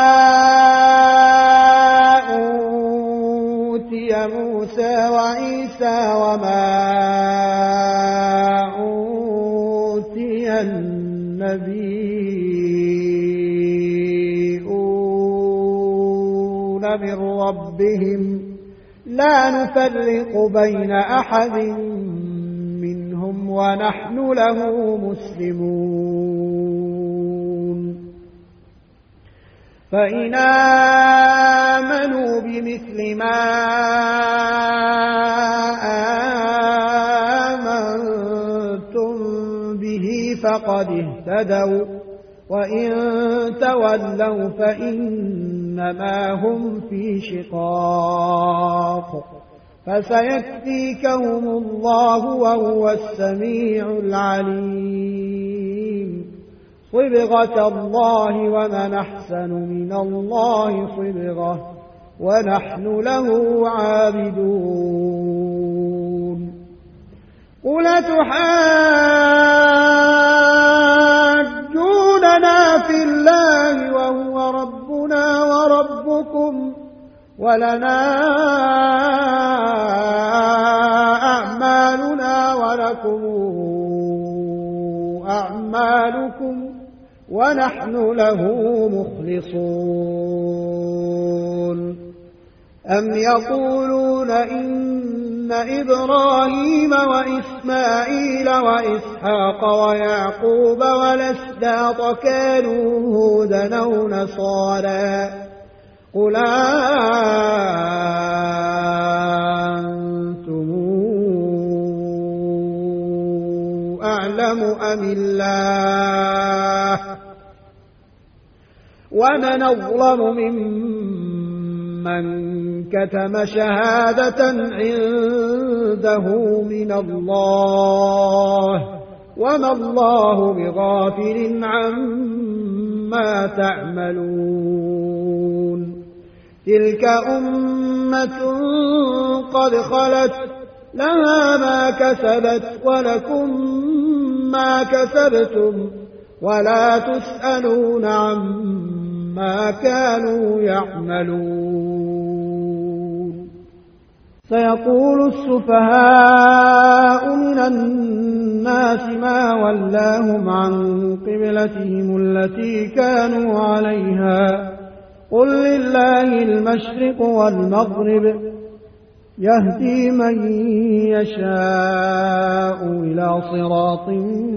أوتي موسى وعيسى وما أوتي النبيون من ربهم لا نفرق بين أحد منهم ونحن له مسلمون فإن آمنوا بمثل ما فقد اهتدوا وإن تولوا فإنما هم في شقاق فسيكفيكهم الله وهو السميع العليم صبغة الله ومن أحسن من الله صبغة ونحن له عابدون قل تحاجوننا في الله وهو ربنا وربكم ولنا أعمالنا ولكم أعمالكم ونحن له مخلصون أم يقولون إن إبراهيم وإسماعيل وإسحاق ويعقوب والأسباط كانوا هودا أو نصارى قل أنتم أعلم أم الله ومن أظلم ممن كتم شهادة عنده من الله وما الله بغافل عما تعملون تلك أمة قد خلت لها ما كسبت ولكم ما كسبتم ولا تسألون عما كانوا يعملون سيقول السفهاء من الناس ما ولاهم عن قبلتهم التي كانوا عليها قل لله المشرق والمغرب يهدي من يشاء إلى صراط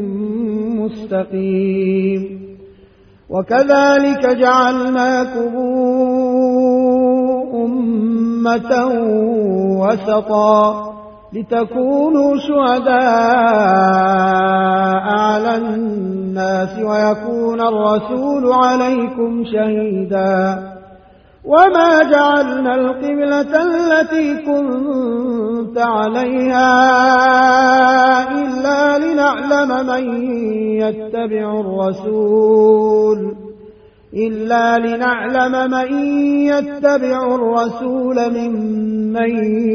مستقيم وكذلك جعلناكم أمة وسطا لتكونوا شهداء على الناس ويكون الرسول عليكم شهيدا وما جعلنا القبلة التي كنت عليها إلا لنعلم من يتبع الرسول إلا لنعلم من يتبع الرسول ممن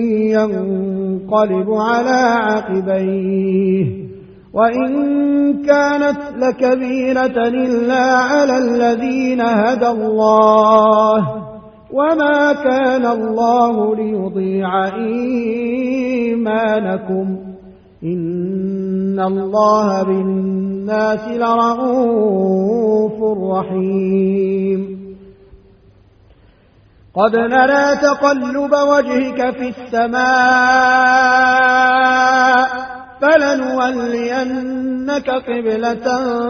ينقلب على عقبيه وإن كانت لكبيرة إلا على الذين هدى الله وما كان الله ليضيع إيمانكم إن الله بالناس لرءوف رحيم قد نرى تقلب وجهك في السماء فلنولينك قبلة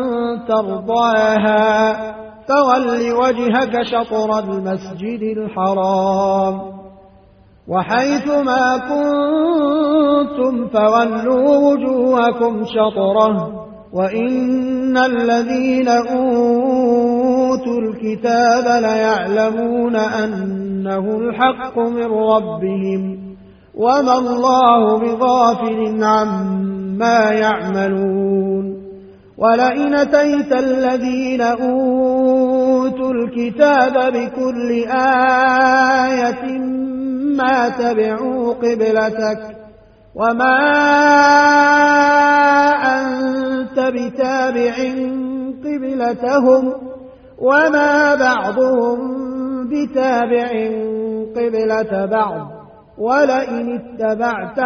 ترضاها فول وجهك شطر المسجد الحرام وحيث ما كنتم فولوا وجوهكم شطره وإن الذين أوتوا الكتاب ليعلمون أنه الحق من ربهم وما الله بغافل عما يعملون ولئن أتيت الذين أوتوا الكتاب بكل آية ما تبعوا قبلتك وما أنت بتابع قبلتهم وما بعضهم بتابع قبلة بعض ولئن اتبعت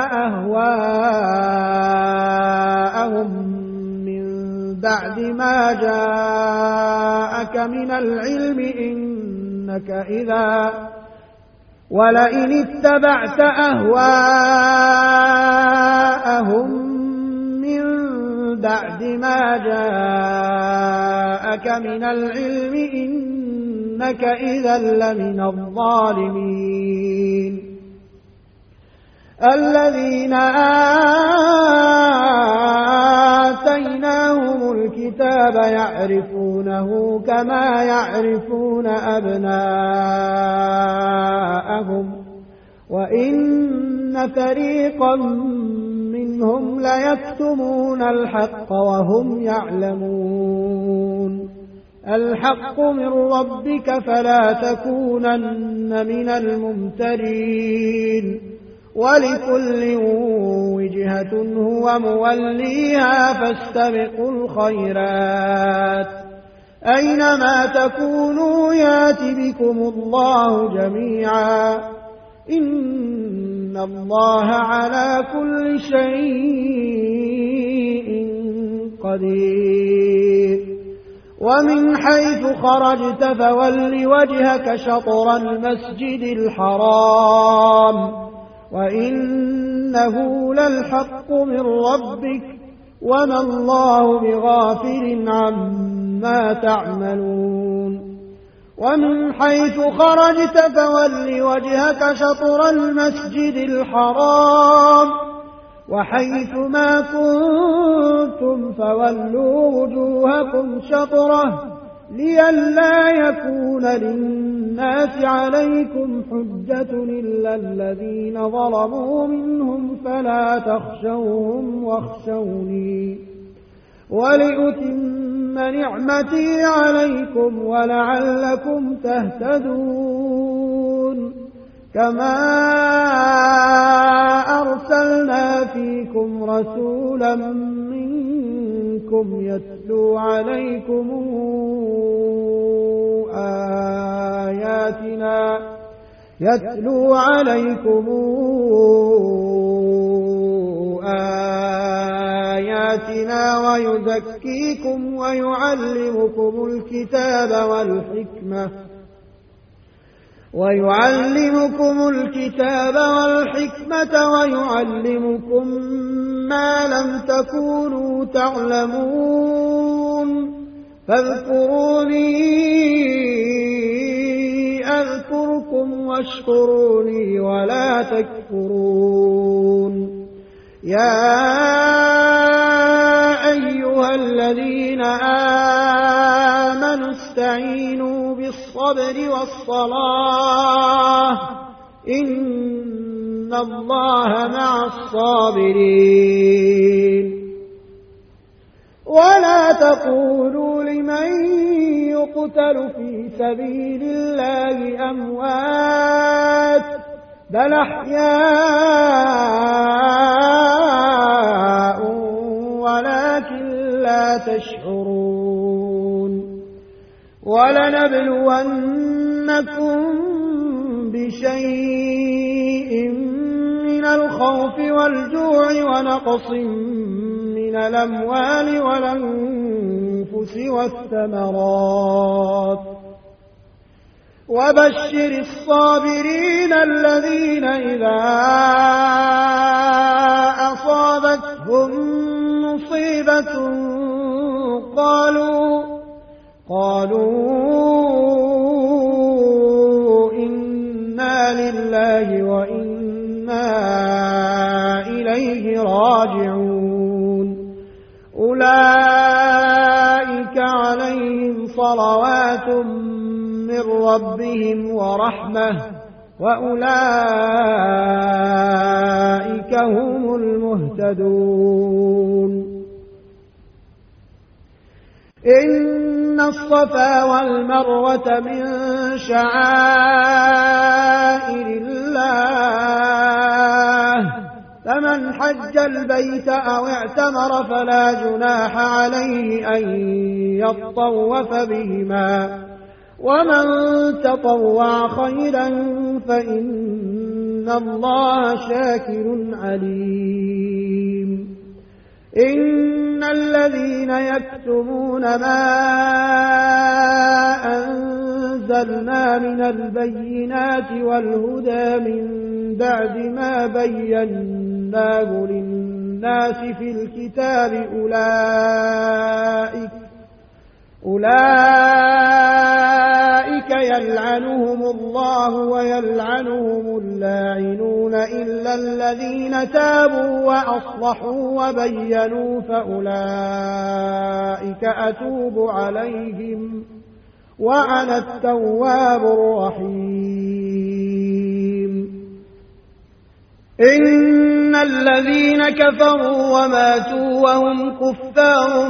أهواءهم من بعد ما جاءك من العلم إنك إذا ولئن اتبعت أهواءهم من بعد ما جاءك من العلم إنك إذا لمن الظالمين الذين آتيناهم الكتاب يعرفونه كما يعرفون أبناءهم وإن فريقا منهم ليكتمون الحق وهم يعلمون الحق من ربك فلا تكونن من الممترين ولكل وجهة هو موليها فاستبقوا الخيرات أينما تكونوا يات بكم الله جميعا إن الله على كل شيء قدير ومن حيث خرجت فول وجهك شطر المسجد الحرام وإنه للحق من ربك وما الله بغافل عما تعملون ومن حيث خرجت فول وجهك شطر المسجد الحرام وحيث ما كنتم فولوا وجوهكم شطره لئلا يكون للناس عليكم حجة إلا الذين ظلموا منهم فلا تخشوهم واخشوني ولأتم نعمتي عليكم ولعلكم تهتدون كما أرسلنا فيكم رسولا منكم يتلو عليكم آياتنا يتلو عليكم آياتنا ويزكيكم ويعلمكم الكتاب والحكمة ويعلمكم الكتاب والحكمة ويعلمكم ما لم تكونوا تعلمون فاذكروني أذكركم واشكروني ولا تكفرون يا أيها الذين آمنوا استعينوا بالصبر والصلاة إن الله مع الصابرين ولا تقولوا لمن يقتل في سبيل الله أموات بل أحياء ولكن لا تشعرون ولنبلونكم بشيء من الخوف والجوع ونقص من الأموال والأنفس والثمرات وبشر الصابرين الذين إذا أصابتهم مصيبة قالوا قالوا إنا لله وإنا إليه راجعون أولئك عليهم صلوات من ربهم ورحمة وأولئك هم المهتدون إن الصفا والمروة من شعائر الله فمن حج البيت أو اعتمر فلا جناح عليه أن يطوف بهما ومن تطوع خيرا فإن الله شاكر عليم إن الذين يكتمون ما أنزلنا من البينات والهدى من بعد ما بيناه للناس في الكتاب أولئك أولئك أولئك يلعنهم الله ويلعنهم اللاعنون إلا الذين تابوا وأصلحوا وبينوا فأولئك أتوب عليهم وأنا التواب الرحيم. إن الذين كفروا وماتوا وهم كفار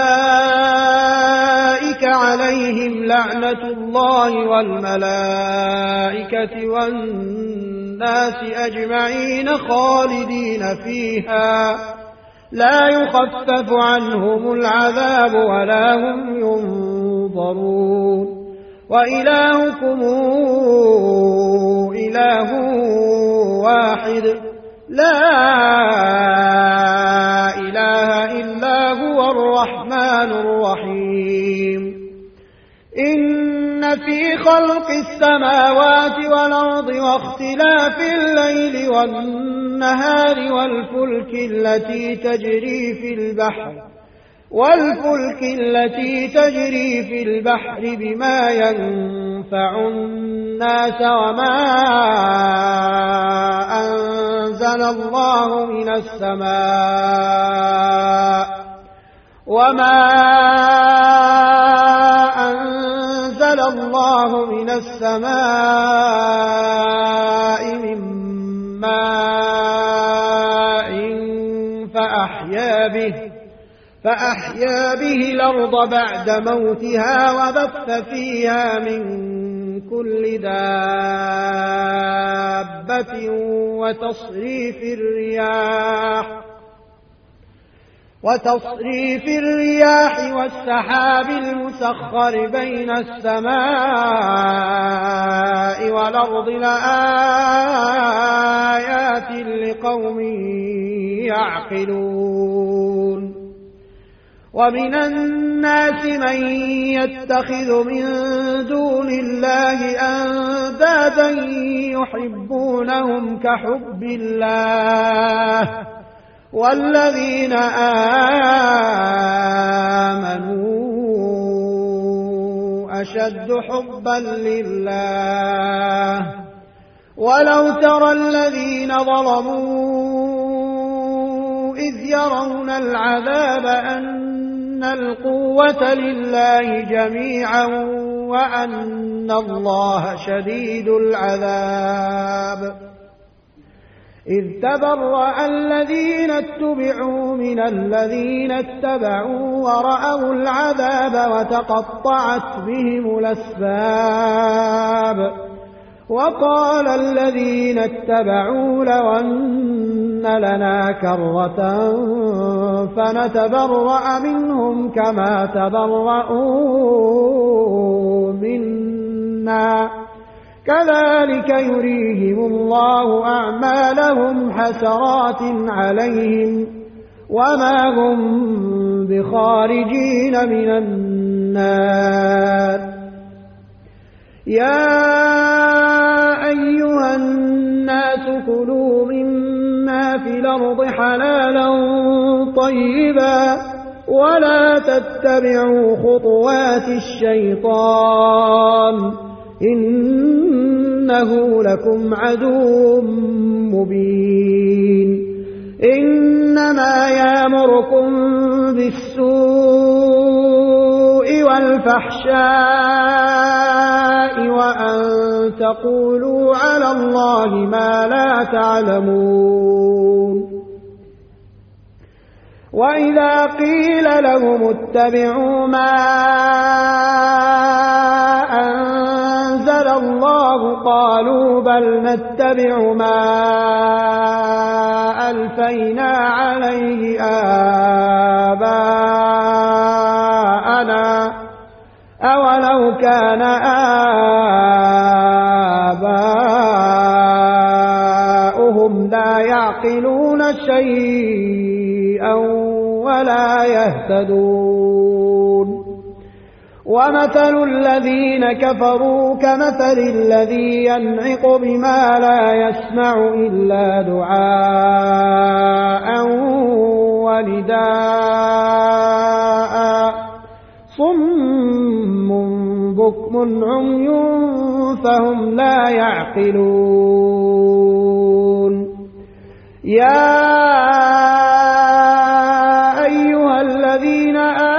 أولئك عليهم لعنة الله والملائكة والناس أجمعين خالدين فيها لا يخفف عنهم العذاب ولا هم ينظرون. وإلهكم إله واحد لا إله إلا هو الرحمن الرحيم. إن في خلق السماوات والأرض واختلاف الليل والنهار والفلك التي تجري في البحر والفلك التي تجري في البحر بما ينفع الناس وما أنزل الله من السماء وما أنزل الله من السماء من ماء فأحيا به فأحيا به الأرض بعد موتها وبث فيها من كل دابة وتصريف الرياح وتصريف الرياح والسحاب المسخر بين السماء والأرض لآيات لقوم يعقلون. ومن الناس من يتخذ من دون الله أندادا يحبونهم كحب الله والذين آمنوا أشد حبا لله. ولو ترى الذين ظلموا إذ يرون العذاب أن القوة لله جميعا وأن الله شديد العذاب. إذ تبرأ الذين اتبعوا من الذين اتبعوا ورأوا العذاب وتقطعت بهم الأسباب. وقال الذين اتبعوا لو أن لنا كرة فنتبرأ منهم كما تبرؤوا منا كذلك يريهم الله أعمالهم حسرات عليهم وما هم بخارجين من النار. يا أيها الناس كلوا مما في الأرض حلالا طيبا ولا تتبعوا خطوات الشيطان إنه لكم عدو مبين. إنما يأمركم بالسوء والفحشاء وأن تقولوا على الله ما لا تعلمون. وإذا قيل لهم اتبعوا ما أنزل الله قالوا بل نتبع ما ألفينا عليه آباءنا أولو كان آباؤهم لا يعقلون شيئا ولا يهتدون. ومثل الذين كفروا كمثل الذي ينعق بما لا يسمع إلا دعاء ونداء صم بكم عمي فهم لا يعقلون يا أيها الذين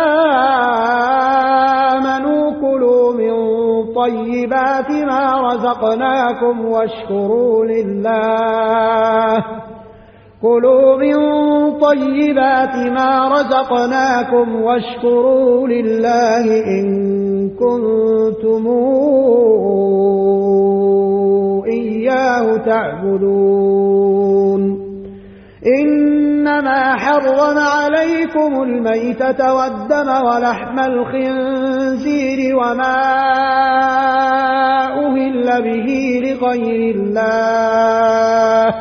آمنوا كلوا من طيبات ما رزقناكم واشكروا لله كلوا من طيبات ما رزقناكم واشكروا لله إن كنتم إياه تعبدون إنما حرم عليكم الميتة والدم ولحم الخنزير وما أهل به لغير الله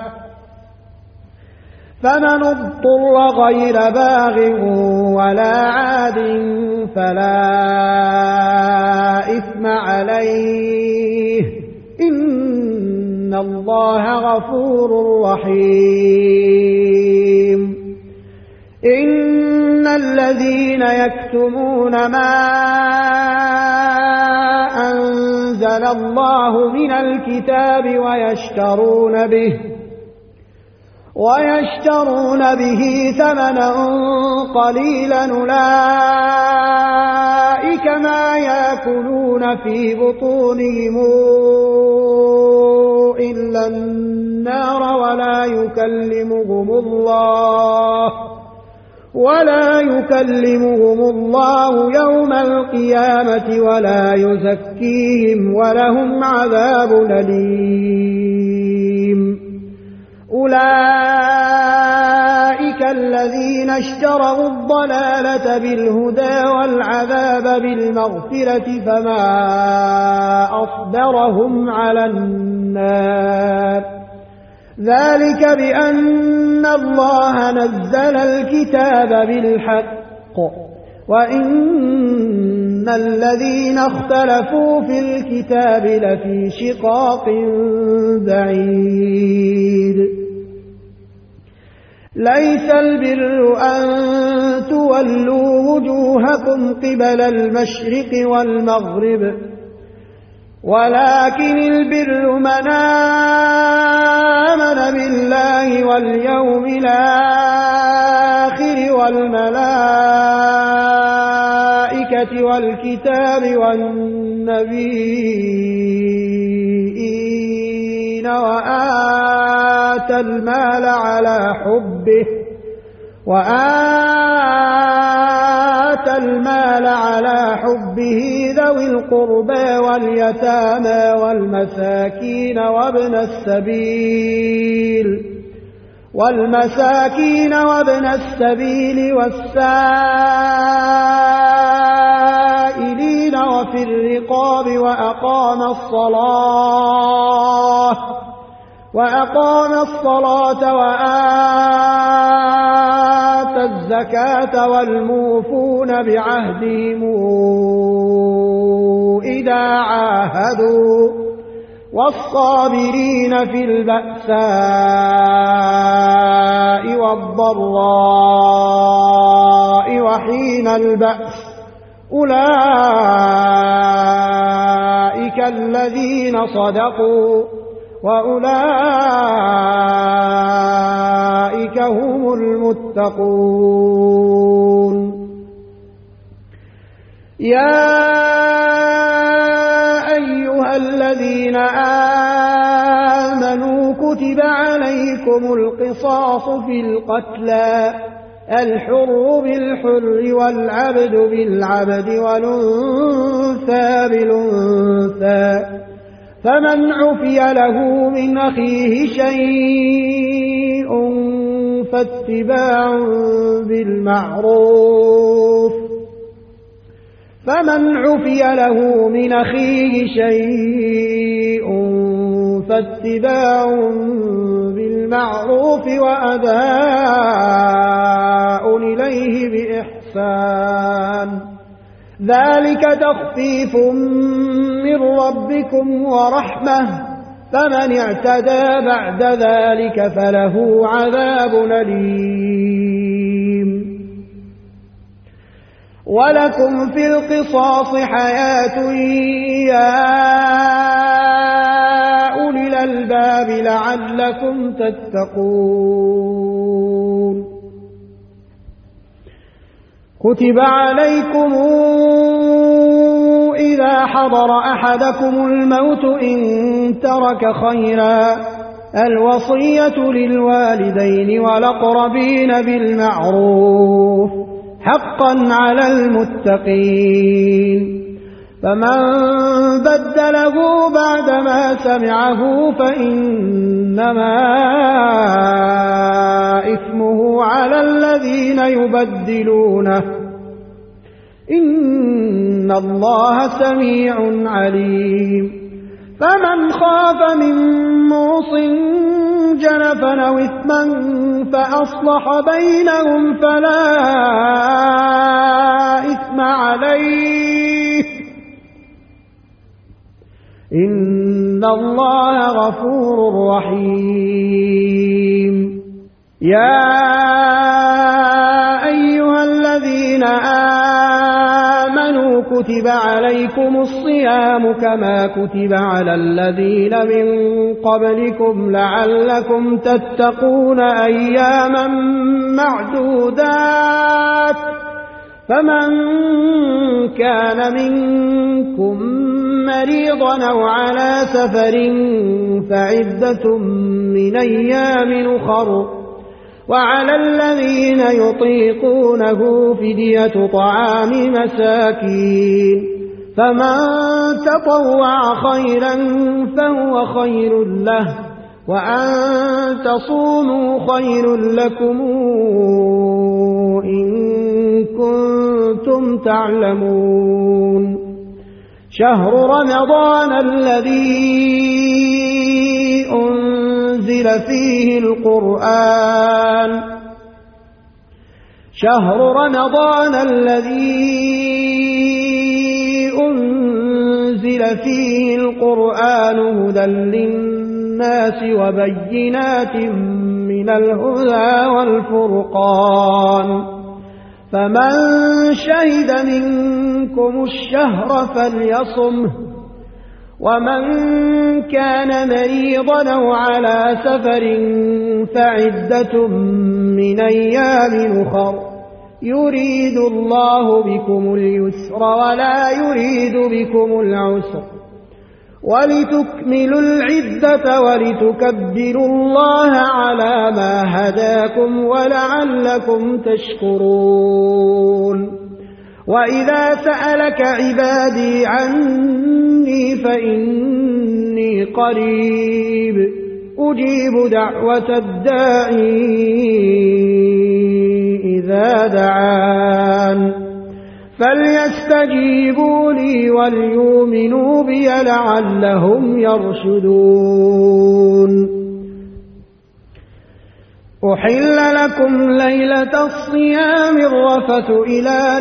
فمن اضطر غير باغ ولا عاد فلا إثم عليه إن الله غفور رحيم إن الذين يكتمون ما أنزل الله من الكتاب ويشترون به ويشترون به ثمنا قليلا أولئك ما يأكلون في بطونهم إلا النار ولا يكلمهم الله ولا يكلمهم الله يوم القيامة ولا يزكيهم ولهم عذاب أليم أولئك الذين اشتروا الضلالة بالهدى والعذاب بالمغفرة فما أصبرهم على النار ذلك بأن الله نزل الكتاب بالحق وإن الذين اختلفوا في الكتاب لفي شقاق بعيد ليس البر أن تولوا وجوهكم قبل المشرق والمغرب ولكن البر من آمن بالله واليوم الآخر والملائكة والكتاب والنبيين وآتى المال على حبه وآتى المال على حبه ذوي القربى واليتامى والمساكين وابن السبيل والمساكين وابن السبيل والسائلين وفي الرقاب وأقام الصلاة وأقام الصلاة وآتى الزكاة والموفون بعهدهم إذا عاهدوا والصابرين في البأساء والضراء وحين البأس أولئك الذين صدقوا وأولئك هم المتقون يا أيها الذين آمنوا كتب عليكم القصاص في القتلى الحر بالحر والعبد بالعبد والأنثى بالأنثى فمن عفي له من أخيه شيء فاتباع بالمعروف فمن عفي له من أخيه شيء فاتباع بالمعروف وأداء إليه بإحسان ذلك تخفيف من ربكم ورحمة فمن اعتدى بعد ذلك فله عذاب أليم ولكم في القصاص حياة يا أولي الألباب لعلكم تتقون. كتب عليكم إذا حضر أحدكم الموت إن ترك خيرا الوصية للوالدين والأقربين بالمعروف حقا على المتقين. فمن بدله بعدما سمعه فإنما إثمه على الذين يبدلونه إن الله سميع عليم. فمن خاف من موص جنفا أو إثما فأصلح بينهم فلا إثم عليه إن الله غفور رحيم. يا أيها الذين آمنوا كتب عليكم الصيام كما كتب على الذين من قبلكم لعلكم تتقون أياما معدودات. فمن كان منكم مريضا أو على سفر فعدة من أيام أخر وعلى الذين يطيقونه فدية طعام مساكين فمن تطوع خيرا فهو خير له وأن تصوموا خير لكم إن كنتم تعلمون. شهر رمضان الذي أنزل فيه القرآن شهر رمضان الذي أنزل فيه القرآن هدى للناس وبينات من الهدى والفرقان. فمن شهد منكم الشهر فليصمه ومن كان مريضا أو على سفر فعدة من أيام أخر يريد الله بكم اليسر ولا يريد بكم العسر ولتكملوا العدة ولتكبروا الله على ما هداكم ولعلكم تشكرون. وإذا سألك عبادي عني فإني قريب أجيب دعوة الداعي إذا دعان فليستجيبوا لي وليؤمنوا بي لعلهم يرشدون. أحل لكم ليلة الصيام الرفث إلى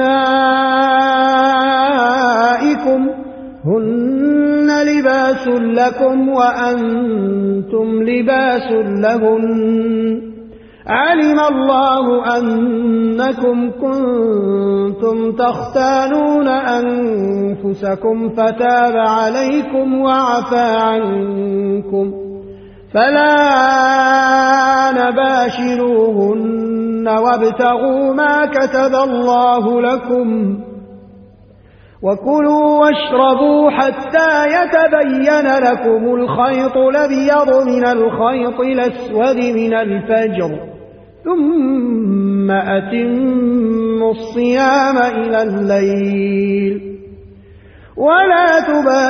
نسائكم هن لباس لكم وأنتم لباس لهن علم الله أنكم كنتم تختانون أنفسكم فتاب عليكم وعفى عنكم فلا نباشروهن وابتغوا ما كتب الله لكم وكلوا واشربوا حتى يتبين لكم الخيط الأبيض من الخيط الأسود من الفجر ثم أتموا الصيام إلى الليل ولا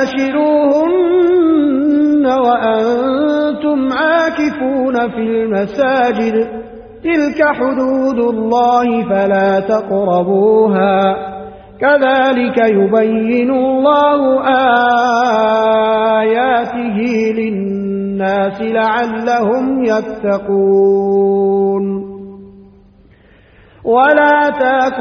تباشروهن وأنتم عاكفون في المساجد تلك حدود الله فلا تقربوها كذلك يبين الله آياته للناس لعلهم يتقون. ولا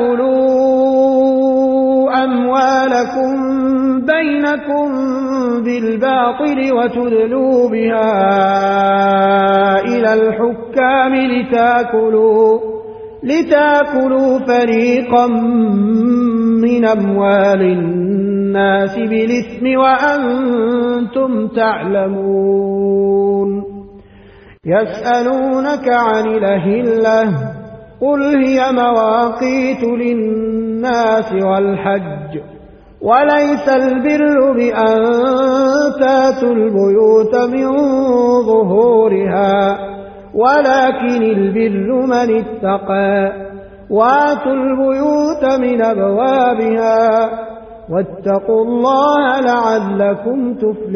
تأكلوا أموالكم بينكم بالباطل وتدلوا بها إلى الحكام لتأكلوا لتأكلوا فريقا من أموال الناس بالإثم وأنتم تعلمون يسألونك عن الأهلة قل هي مواقيت للناس والحج وليس البر بأن تاتوا البيوت من ظهورها ولكن البر من اتقى واتوا البيوت من أبوابها واتقوا الله لعلكم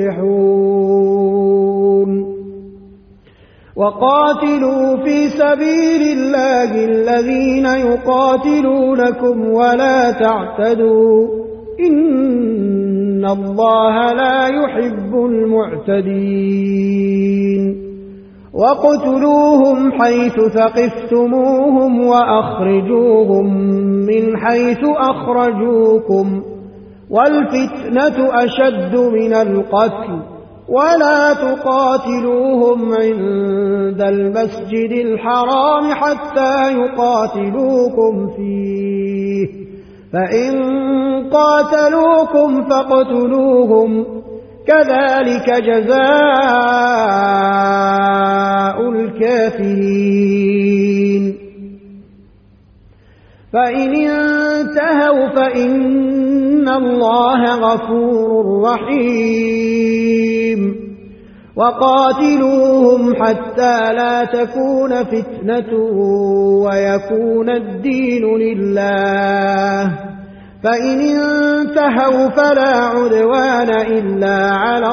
تفلحون وقاتلوا في سبيل الله الذين يقاتلونكم ولا تعتدوا إن الله لا يحب المعتدين وقتلوهم حيث ثقفتموهم وأخرجوهم من حيث أخرجوكم والفتنة أشد من القتل ولا تقاتلوهم عند المسجد الحرام حتى يقاتلوكم فيه فإن قاتلوكم فاقتلوهم كذلك جزاء الكافرين فإن انتهوا فإن الله غفور رحيم وقاتلوهم حتى لا تكون فتنة ويكون الدين لله فإن انتهوا فلا عدوان إلا على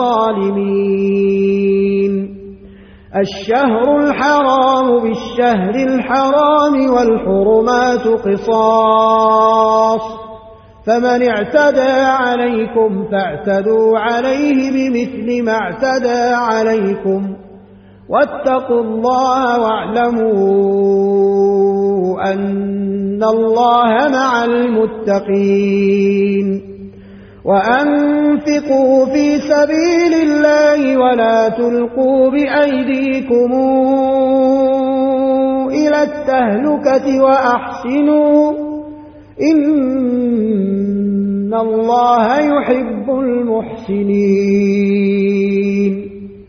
الظالمين الشهر الحرام بالشهر الحرام والحرمات قصاص فمن اعتدى عليكم فاعتدوا عليه بمثل ما اعتدى عليكم واتقوا الله واعلموا أن الله مع المتقين وأنفقوا في سبيل الله ولا تلقوا بأيديكم إلى التهلكة وأحسنوا إن الله يحب المحسنين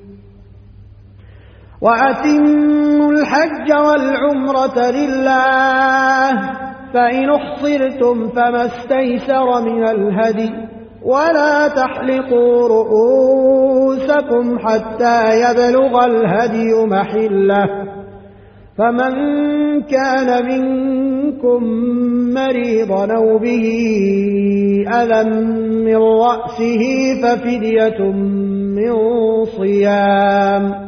وأتموا الحج والعمرة لله فإن احصرتم فما استيسر من الهدي ولا تحلقوا رؤوسكم حتى يبلغ الهدي محله فمن كان منكم مريضا أو به أذى من رأسه ففدية من صيام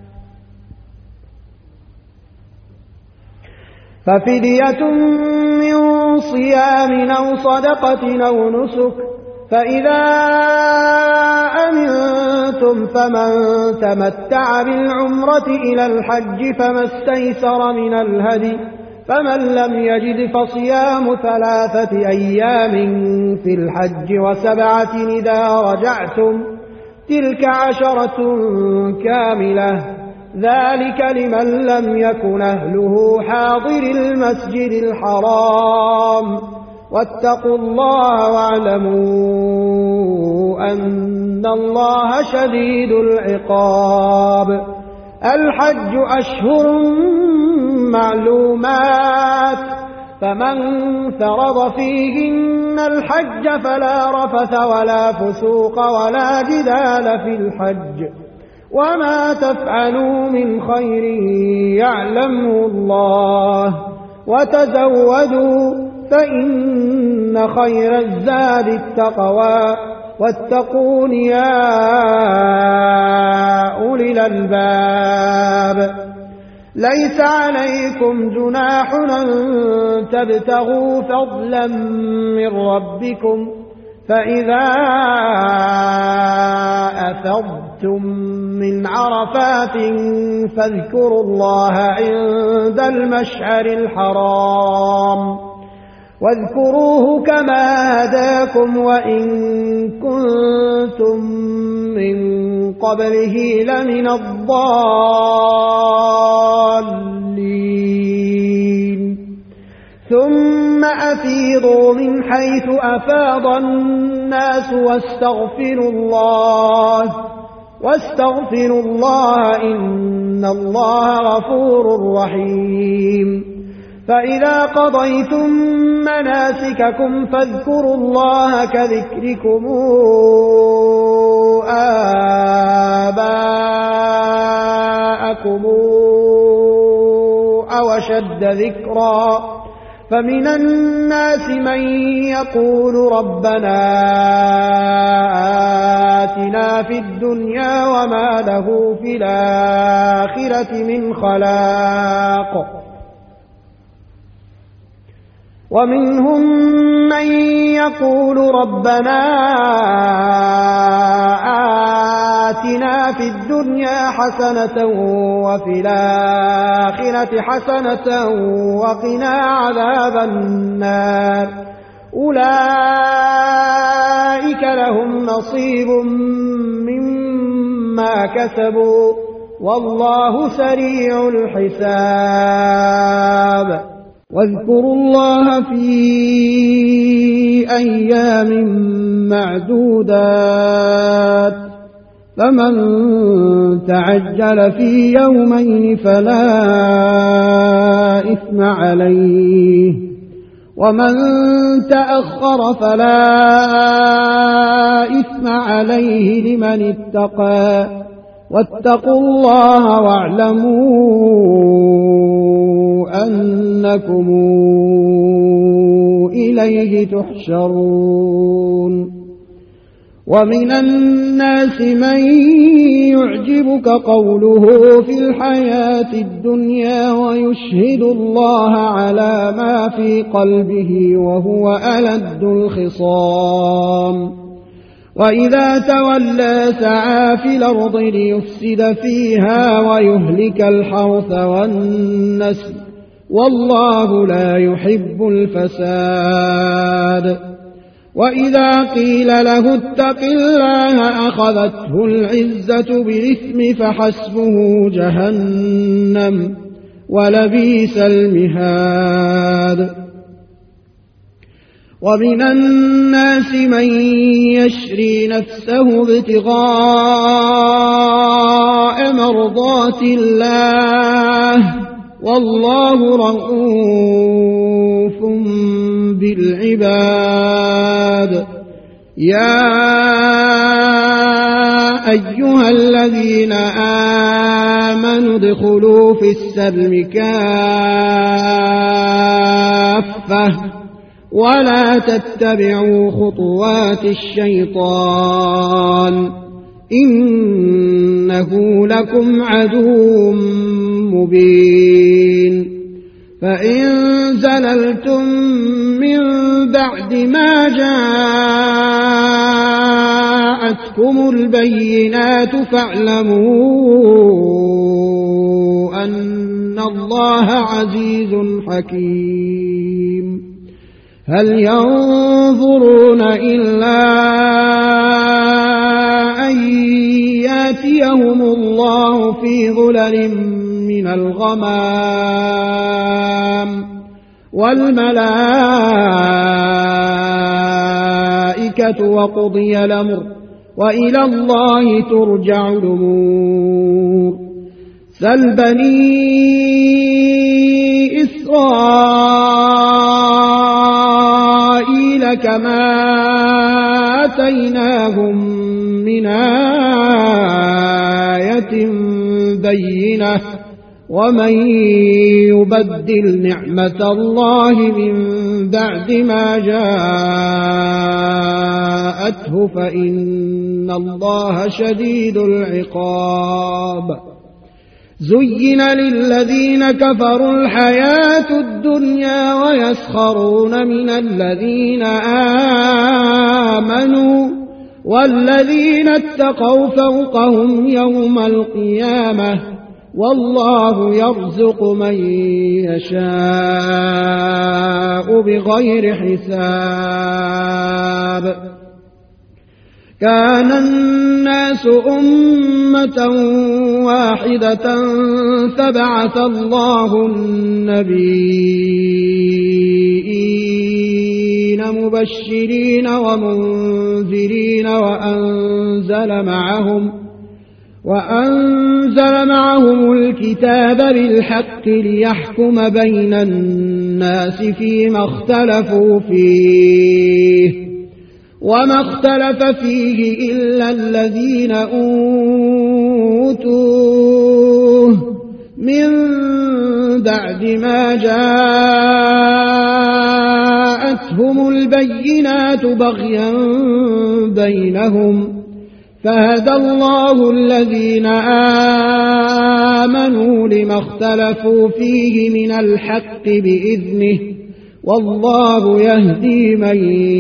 ففدية من صيام أو صدقة أو نسك فإذا أمنتم فمن تمتع بالعمرة إلى الحج فما استيسر من الهدي فمن لم يجد فصيام ثلاثة أيام في الحج وسبعة إذا رجعتم تلك عشرة كاملة ذلك لمن لم يكن أهله حاضر المسجد الحرام واتقوا الله واعلموا أن الله شديد العقاب الحج أشهر معلومات فمن فرض فيهن الحج فلا رفث ولا فسوق ولا جدال في الحج وما تفعلوا من خير يعلمه الله وتزودوا فإن خير الزاد التقوى واتقون يا أولي الألباب ليس عليكم جناح أن تبتغوا فضلا من ربكم فإذا أفضتم من عرفات فاذكروا الله عند المشعر الحرام واذكروه كما هداكم وإن كنتم من قبله لمن الضالين ثم أفيضوا من حيث أفاض الناس واستغفروا الله واستغفروا الله إن الله غفور رحيم فإذا قضيتم مناسككم فاذكروا الله كذكركم آباءكم أو أشد ذكرا فمن الناس من يقول ربنا آتنا في الدنيا وما له في الآخرة من خلاق ومنهم من يقول ربنا آتنا في الدنيا حسنة وفي الآخرة حسنة وقنا عذاب النار أولئك لهم نصيب مما كسبوا والله سريع الحساب واذكروا الله في أيام معدودات فمن تعجل في يومين فلا إثم عليه ومن تأخر فلا إثم عليه لمن اتقى واتقوا الله واعلموا أنكم إليه تحشرون ومن الناس من يعجبك قوله في الحياة الدنيا ويشهد الله على ما في قلبه وهو ألد الخصام وإذا تولى سعى في الأرض ليفسد فيها ويهلك الحرث والنسل والله لا يحب الفساد وإذا قيل له اتق الله أخذته العزة بالإثم فحسبه جهنم ولبئس المهاد ومن الناس من يشري نفسه ابتغاء مرضات الله والله رؤوف بالعباد يا أيها الذين آمنوا ادخلوا في السلم كافة ولا تتبعوا خطوات الشيطان إنه لكم عدو مبين فإن زللتم من بعد ما جاءتكم البينات فاعلموا أن الله عزيز حكيم هل ينظرون إلا أن ياتيهم الله في ظلل من الغمام والملائكة وقضي الأمر وإلى الله ترجع الأمور سل بني إسرائيل كما آتيناهم من آية بينة ومن يبدل نعمة الله من بعد ما جاءته فإن الله شديد العقاب زين للذين كفروا الحياة الدنيا ويسخرون من الذين آمنوا والذين اتقوا فوقهم يوم القيامة والله يرزق من يشاء بغير حساب كان الناس أمة واحدة فبعث الله النبي النبيين مبشرين ومنذرين وأنزل معهم وأنزل معهم الكتاب بالحق ليحكم بين الناس فيما اختلفوا فيه وما اختلف فيه إلا الذين أوتوه من بعد ما جاءتهم البينات بغيا بينهم فهدى الله الذين آمنوا لما اختلفوا فيه من الحق بإذنه والله يهدي من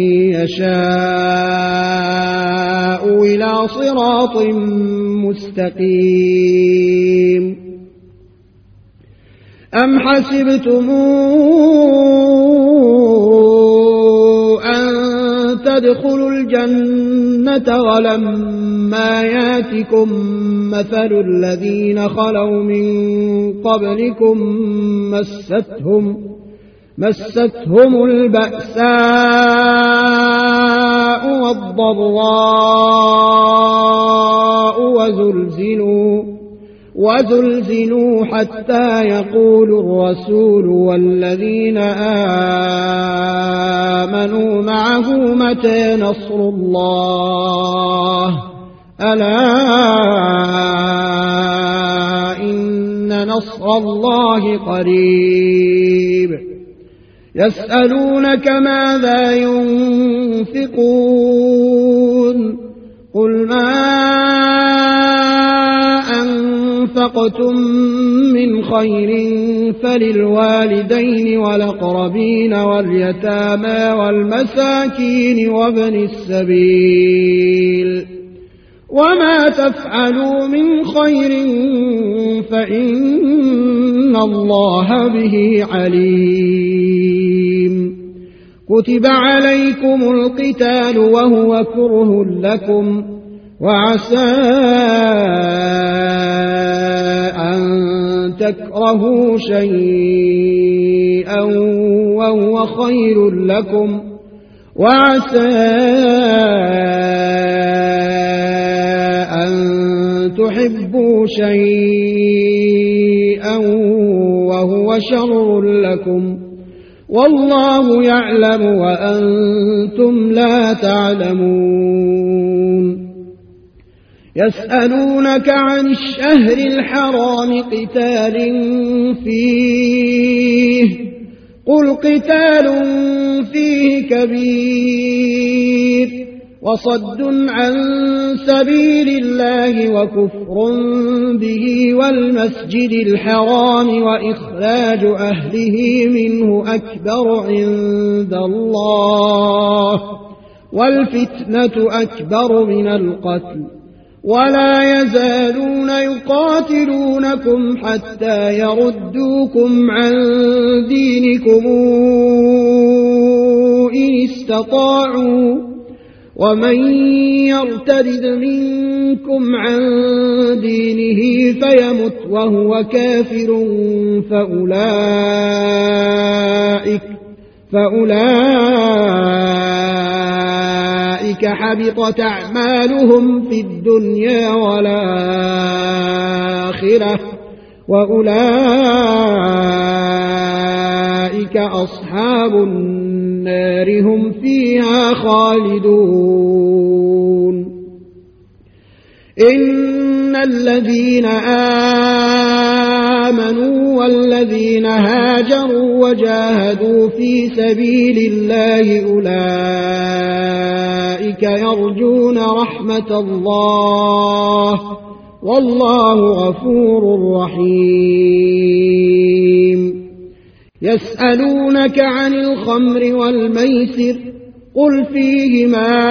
يشاء إلى صراط مستقيم أم حسبتم أن تدخلوا الجنة ولما ياتكم مثل الذين خلوا من قبلكم مستهم مستهم البأساء والضراء وزلزلوا وزلزلوا حتى يقول الرسول والذين آمنوا معه متى نصر الله ألا إن نصر الله قريب يسألونك ماذا ينفقون قل ما أنفقتم من خير فللوالدين والأقربين واليتامى والمساكين وابن السبيل وما تفعلوا من خير فإن الله به عليم كتب عليكم القتال وهو كره لكم وعسى أن تكرهوا شيئا وهو خير لكم وعسى أن تحبوا شيئا وهو شر لكم والله يعلم وأنتم لا تعلمون يسألونك عن الشهر الحرام قتال فيه قل قتال فيه كبير وصد عن سبيل الله وكفر به والمسجد الحرام وإخراج أهله منه أكبر عند الله والفتنة أكبر من القتل ولا يزالون يقاتلونكم حتى يردوكم عن دينكم إن استطاعوا ومن يرتد منكم عن دينه فيمت وهو كافر فأولئك فأولئك حبطت أعمالهم في الدنيا والآخرة وأولئك أصحاب النار هم فيها خالدون إن الذين آمنوا والذين هاجروا وجاهدوا في سبيل الله أولئك يرجون رحمة الله والله غفور رحيم يسألونك عن الخمر والميسر قل فيهما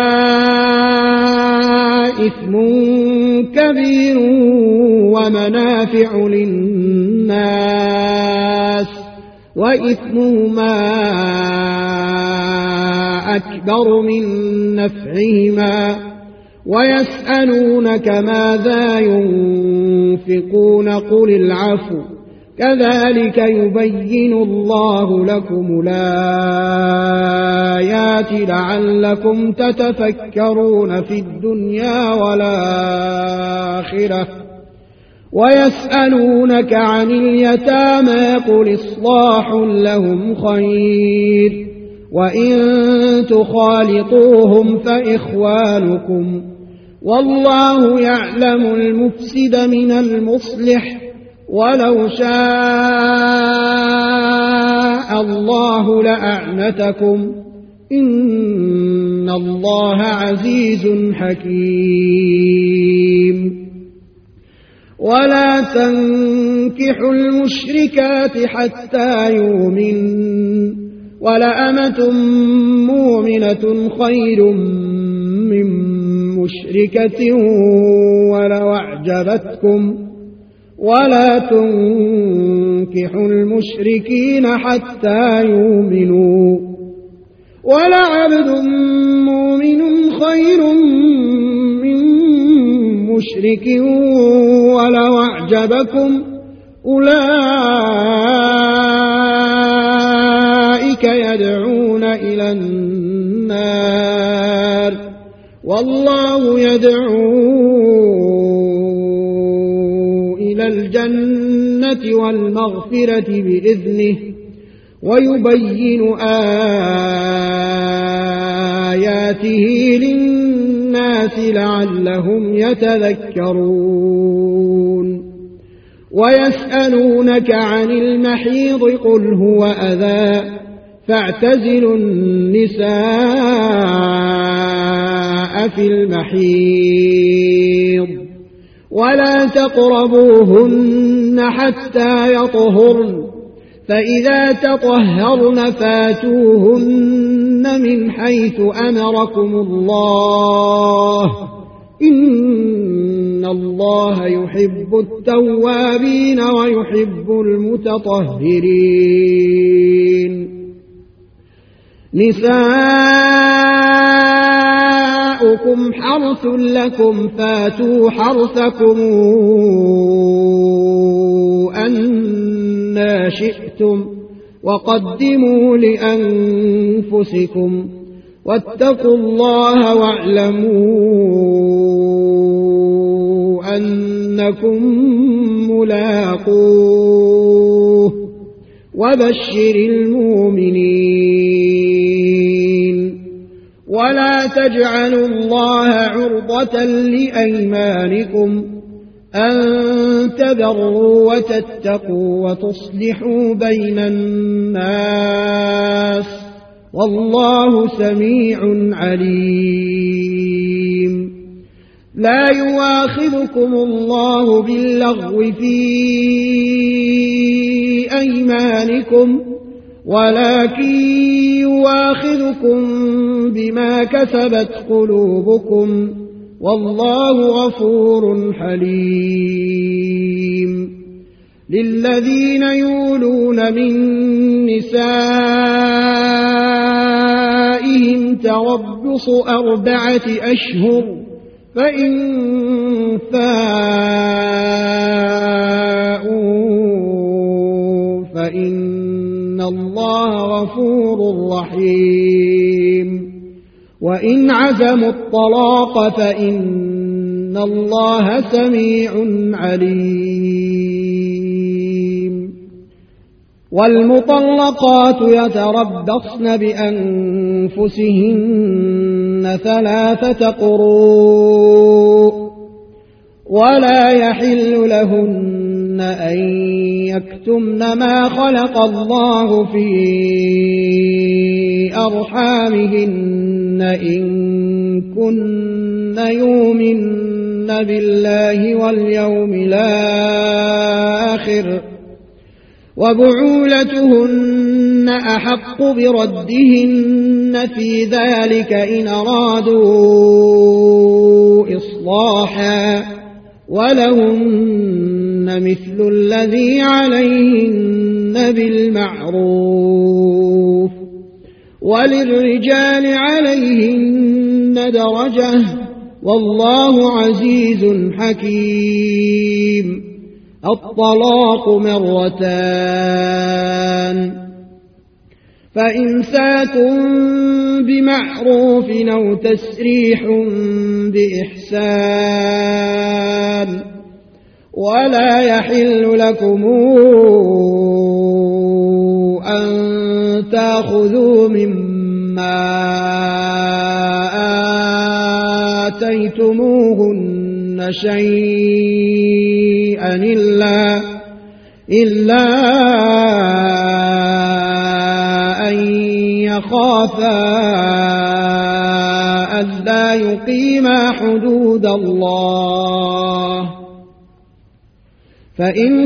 إثم كبير ومنافع للناس وإثمهما أكبر من نفعهما ويسألونك ماذا ينفقون قل العفو كذلك يبين الله لكم الآيات لعلكم تتفكرون في الدنيا والآخرة ويسألونك عن اليتامى قل إصلاح لهم خير وإن تخالطوهم فإخوانكم والله يعلم المفسد من المصلح ولو شاء الله لأعنتكم إن الله عزيز حكيم ولا تنكحوا المشركات حتى يؤمنوا ولأمة مؤمنة خير من مشركة ولو أعجبتكم ولا تنكحوا المشركين حتى يؤمنوا ولعبد مؤمن خير من مشرك ولو أعجبكم أولئك يدعون إلى النار والله يدعو إلى الجنة والمغفرة بإذنه ويبين آياته للناس لعلهم يتذكرون ويسألونك عن المحيض قل هو أذى فاعتزلوا النساء في المحيض ولا تقربوهن حتى يطهرن فإذا تطهرن فاتوهن من حيث أمركم الله إن الله يحب التوابين ويحب المتطهرين نساؤكم حرث لكم فاتوا حرثكم أنى شئتم وقدموا لأنفسكم واتقوا الله واعلموا أنكم ملاقوه وبشر المؤمنين ولا تجعلوا الله عرضة لأيمانكم أن تبروا وتتقوا وتصلحوا بين الناس والله سميع عليم لا يواخذكم الله باللغو في أيمانكم ولكن يواخذكم بما كسبت قلوبكم والله غفور حليم للذين يولون من نسائهم تربص أربعة أشهر فإن فاءوا فإن الله غفور رحيم وإن عزموا الطلاق فإن الله سميع عليم والمطلقات يتربصن بأنفسهن ثلاثة قروء ولا يحل لهن أن يكتمن ما خلق الله في أرحامهن إن كن يؤمن بالله واليوم الآخر وبعولتهن أحق بردهن في ذلك إن أرادوا إصلاحا ولهن مثل الذي عليهن بالمعروف وللرجال عليهن درجة والله عزيز حكيم الطلاق مرتان فإمساك بمعروف أو تسريح بإحسان ولا يحل لكم أن تأخذوا مما آتيتموهن شيئا إلا إلا أن يخافا ألا يقيما حدود الله فإن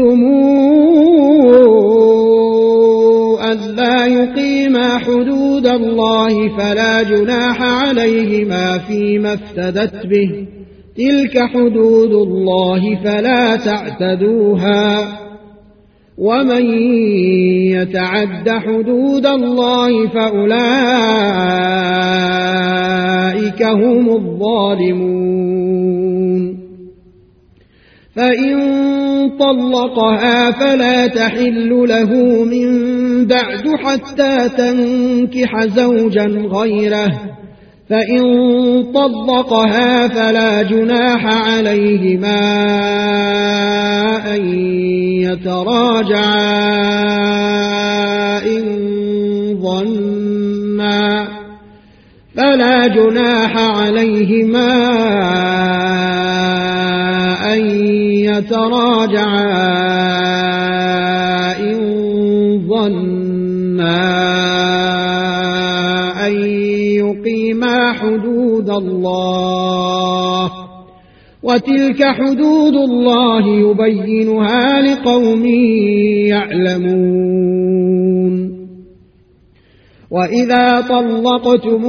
خفتموا ألا يقيما حدود الله فلا جناح عليهما فيما افتدت به تلك حدود الله فلا تعتدوها ومن يتعد حدود الله فأولئك هم الظالمون فإن طلقها فلا تحل له من بعد حتى تنكح زوجا غيره فإن طلقها فلا جناح عليهما أن يتراجعا إن ظنا فلا جناح عليهما أن يتراجعا إن ظنا أن يقيما حدود الله وتلك حدود الله يبينها لقوم يعلمون وإذا طلقتم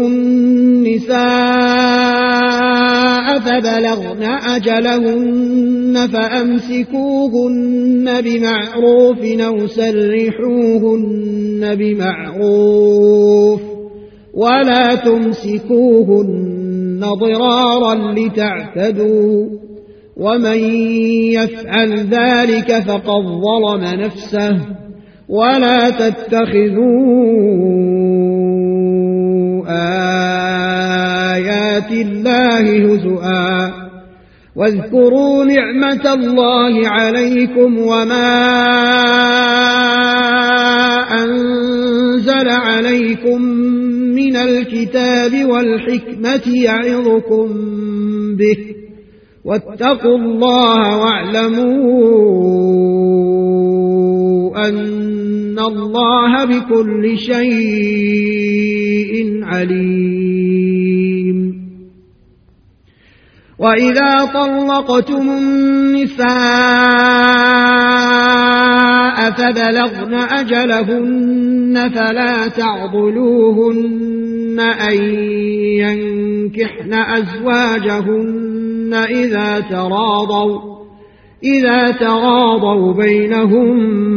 النساء فبلغن أجلهن فأمسكوهن بمعروف أو سرحوهن بمعروف ولا تمسكوهن ضرارا لتعتدوا ومن يفعل ذلك فقد ظلم نفسه ولا تتخذوا آيات الله هزؤا واذكروا نعمة الله عليكم وما أنزل عليكم من الكتاب والحكمة يعظكم به واتقوا الله واعلموا أن الله بكل شيء عليم وإذا طلقتم النساء فبلغن أجلهن فلا تعضلوهن أن ينكحن أزواجهن إذا تراضوا إذا تراضوا بينهم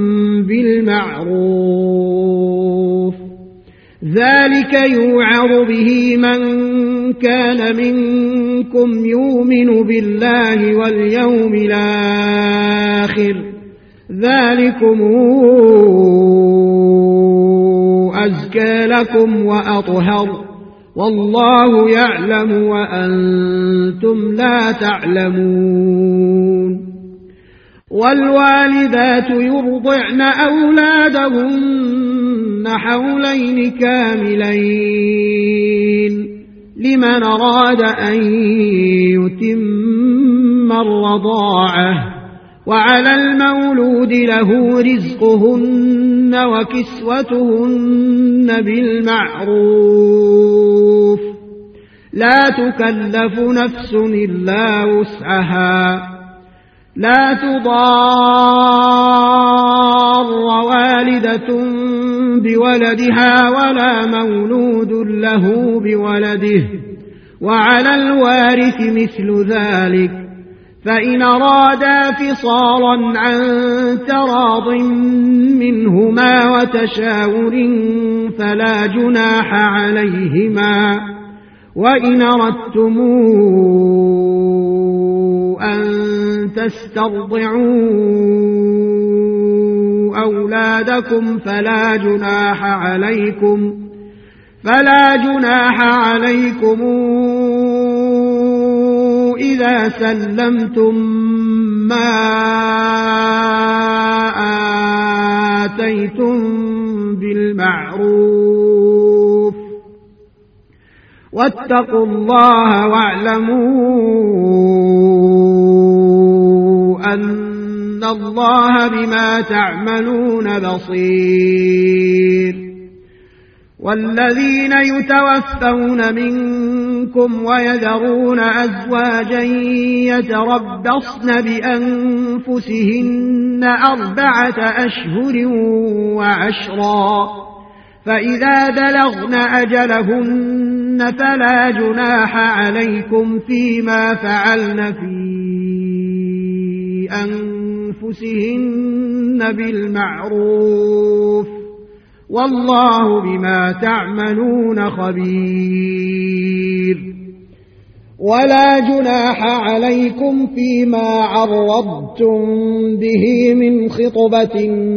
بالمعروف ذلك يوعظ به من كان منكم يؤمن بالله واليوم الآخر ذلكم أزكى لكم وأطهر والله يعلم وأنتم لا تعلمون والوالدات يرضعن أولادهن حولين كاملين لمن أراد أن يتم الرضاعة وعلى المولود له رزقهن وكسوتهن بالمعروف لا تكلف نفس إلا وسعها لا تضار والدة بولدها ولا مولود له بولده وعلى الوارث مثل ذلك فإن أرادا فصالا عن تراض منهما وتشاور فلا جناح عليهما وإن أردتم أن تسترضعوا أولادكم فلا جناح عليكم فلا جناح عليكم إذا سلمتم ما آتيتم بالمعروف واتقوا الله واعلموا أن الله بما تعملون بصير. والذين يتوفون منكم ويذرون أزواجا يتربصن بأنفسهن أربعة أشهر وعشرا فإذا بلغن أجلهن فلا جناح عليكم فيما فعلن في أنفسهن بالمعروف والله بما تعملون خبير. ولا جناح عليكم فيما عرضتم به من خطبة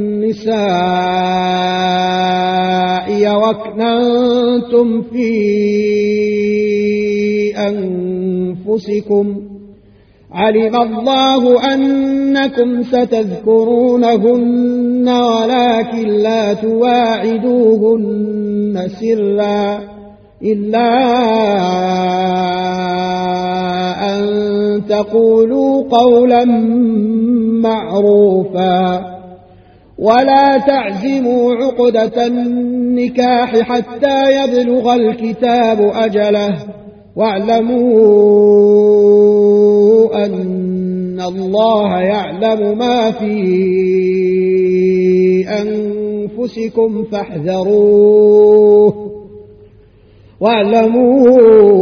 النساء واكننتم في أنفسكم علم الله أنكم ستذكرونهن ولكن لا تواعدوهن سرا إلا أن تقولوا قولا معروفا ولا تعزموا عقدة النكاح حتى يبلغ الكتاب أجله واعلموا أن الله يعلم ما في أنفسكم فاحذروه واعلموا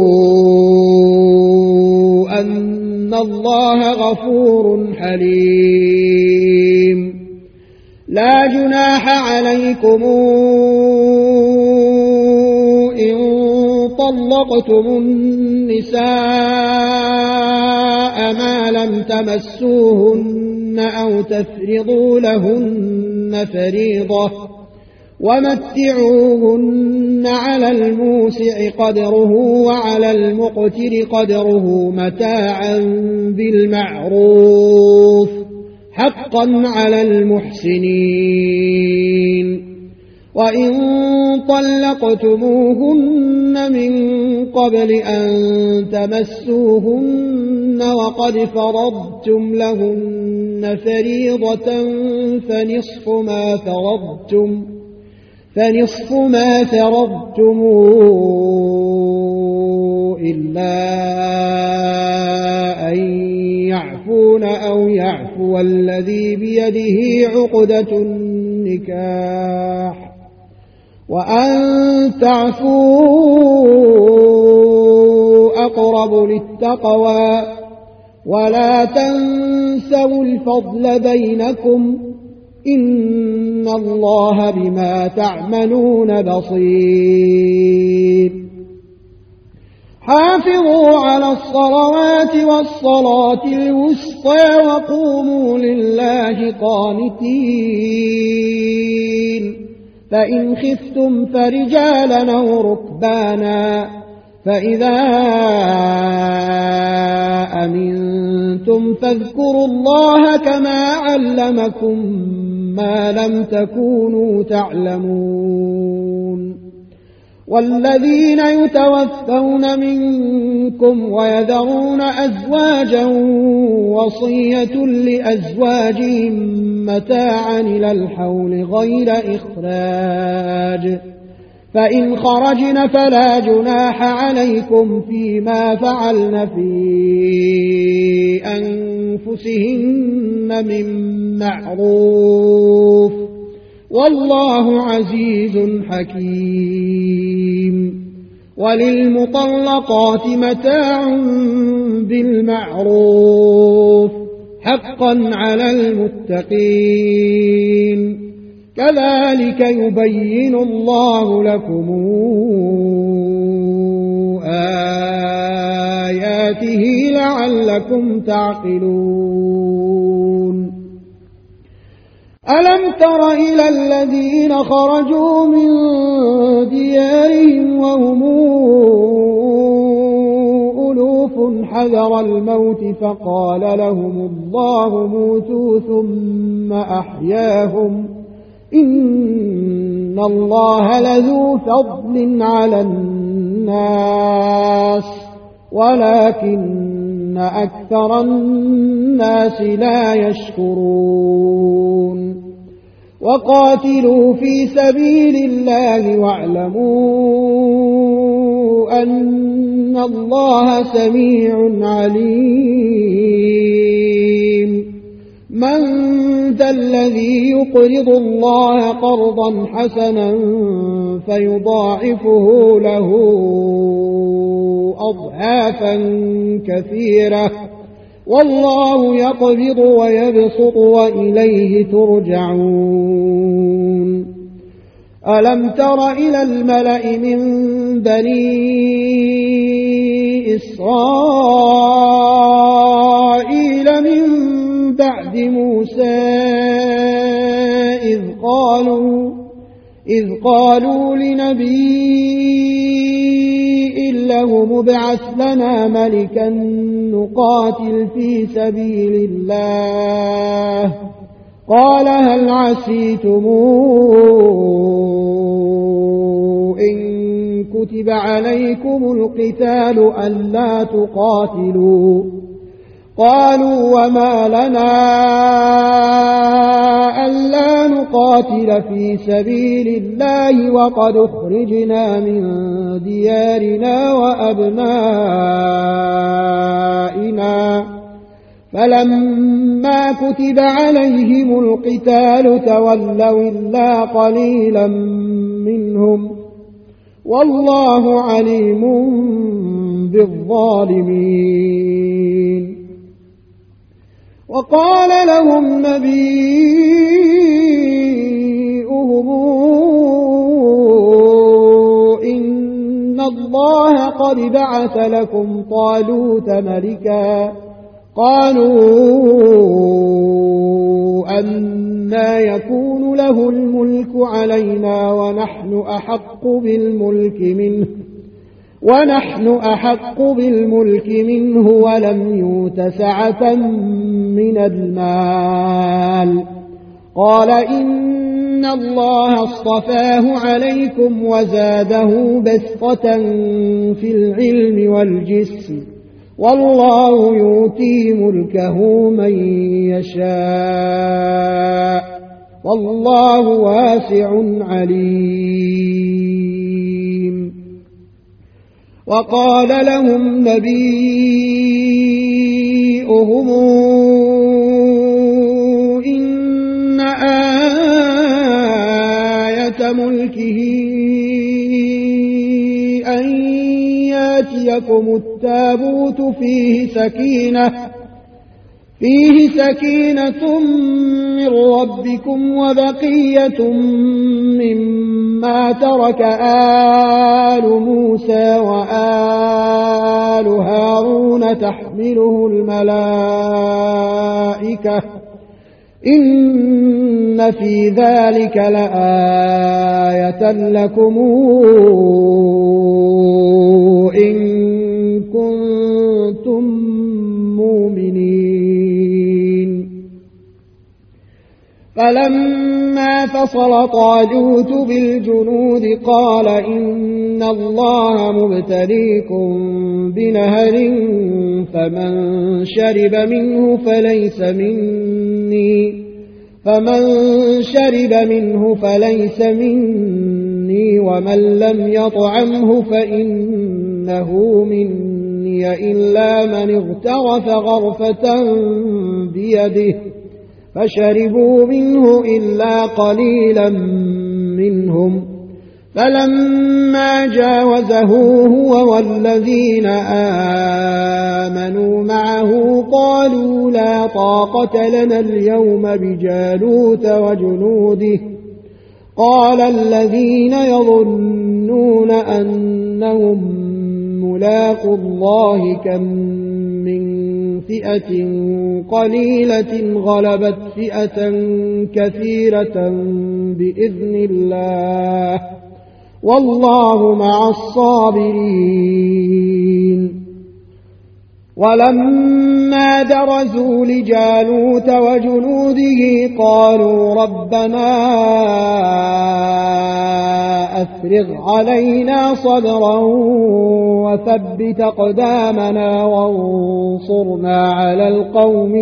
أن الله غفور حليم. لا جناح عليكم إن طلقتم النساء ما لم تمسوهن أو تفرضوا لهن فريضة ومتعوهن على الموسع قدره وعلى المقتر قدره متاعا بالمعروف حقا على المحسنين. وإن طلقتموهن من قبل أن تمسوهن وقد فرضتم لهن فريضة فنصف ما فرضتم فنصف ما فرضتم إلا أن يعفون أو يعفو الذي بيده عقدة النكاح وأن تعفوا أقرب للتقوى ولا تنسوا الفضل بينكم إن الله بما تعملون بصير. حافظوا على الصلوات والصلاة الوسطى وقوموا لله قانتين. فإن خفتم فرجالا أو ركبانا فإذا أمنتم فاذكروا الله كما علمكم ما لم تكونوا تعلمون. والذين يتوفون منكم ويذرون أزواجا وصية لأزواجهم متاعا إلى الحول غير إخراج فإن خرجن فلا جناح عليكم فيما فعلن في أنفسهن من معروف والله عزيز حكيم. وللمطلقات متاع بالمعروف حقا على المتقين كذلك يبين الله لكم آياته لعلكم تعقلون ألم تر إلى الذين خرجوا من ديارهم وهم ألوف حذر الموت فقال لهم الله موتوا ثم أحياهم إن الله لذو فضل على الناس ولكن أكثر الناس لا يشكرون وقاتلوا في سبيل الله واعلموا أن الله سميع عليم من ذا الذي يقرض الله قرضا حسنا فيضاعفه له أضعافا كثيرة والله يقبض ويبسط وإليه ترجعون ألم تر إلى الملأ من بني إسرائيل من بعد موسى إذ قالوا إذ قالوا لنبي له مبعث لنا ملكا نقاتل في سبيل الله قال هل عسيتم إن كتب عليكم القتال ألا تقاتلوا قالوا وما لنا ألا نقاتل في سبيل الله وقد أخرجنا من ديارنا وأبنائنا فلما كتب عليهم القتال تولوا إلا قليلا منهم والله عليم بالظالمين وقال لهم نبيهم إن الله قد بعث لكم طالوت ملكا قالوا أنى يكون له الملك علينا ونحن أحق بالملك منه ونحن أحق بالملك منه ولم يؤت سعة من المال قال إن الله اصطفاه عليكم وزاده بسطة في العلم والجسم والله يؤتي ملكه من يشاء والله واسع عليم وقال لهم نبيهم إن آية ملكه أن ياتيكم التابوت فيه سكينة فيه سكينة من ربكم وبقية مما ترك آل موسى وآل هارون تحمله الملائكة إن في ذلك لآية لكم إن كنتم مؤمنين فلما فصل طالوت بالجنود قال إن الله مبتليكم بنهر فمن شرب منه فليس مني فمن شرب منه فليس مني ومن لم يطعمه فإنه مني إلا من اغترف غرفة بيده فشربوا منه إلا قليلا منهم فلما جاوزه هو والذين آمنوا معه قالوا لا طاقة لنا اليوم بجالوت وجنوده قال الذين يظنون أنهم ملاقوا الله كم من فئة قليلة غلبت فئة كثيرة بإذن الله والله مع الصابرين. ولما درزوا لجالوت وجنوده قالوا ربنا أفرغ علينا صبرا وثبت أقدامنا وانصرنا على القوم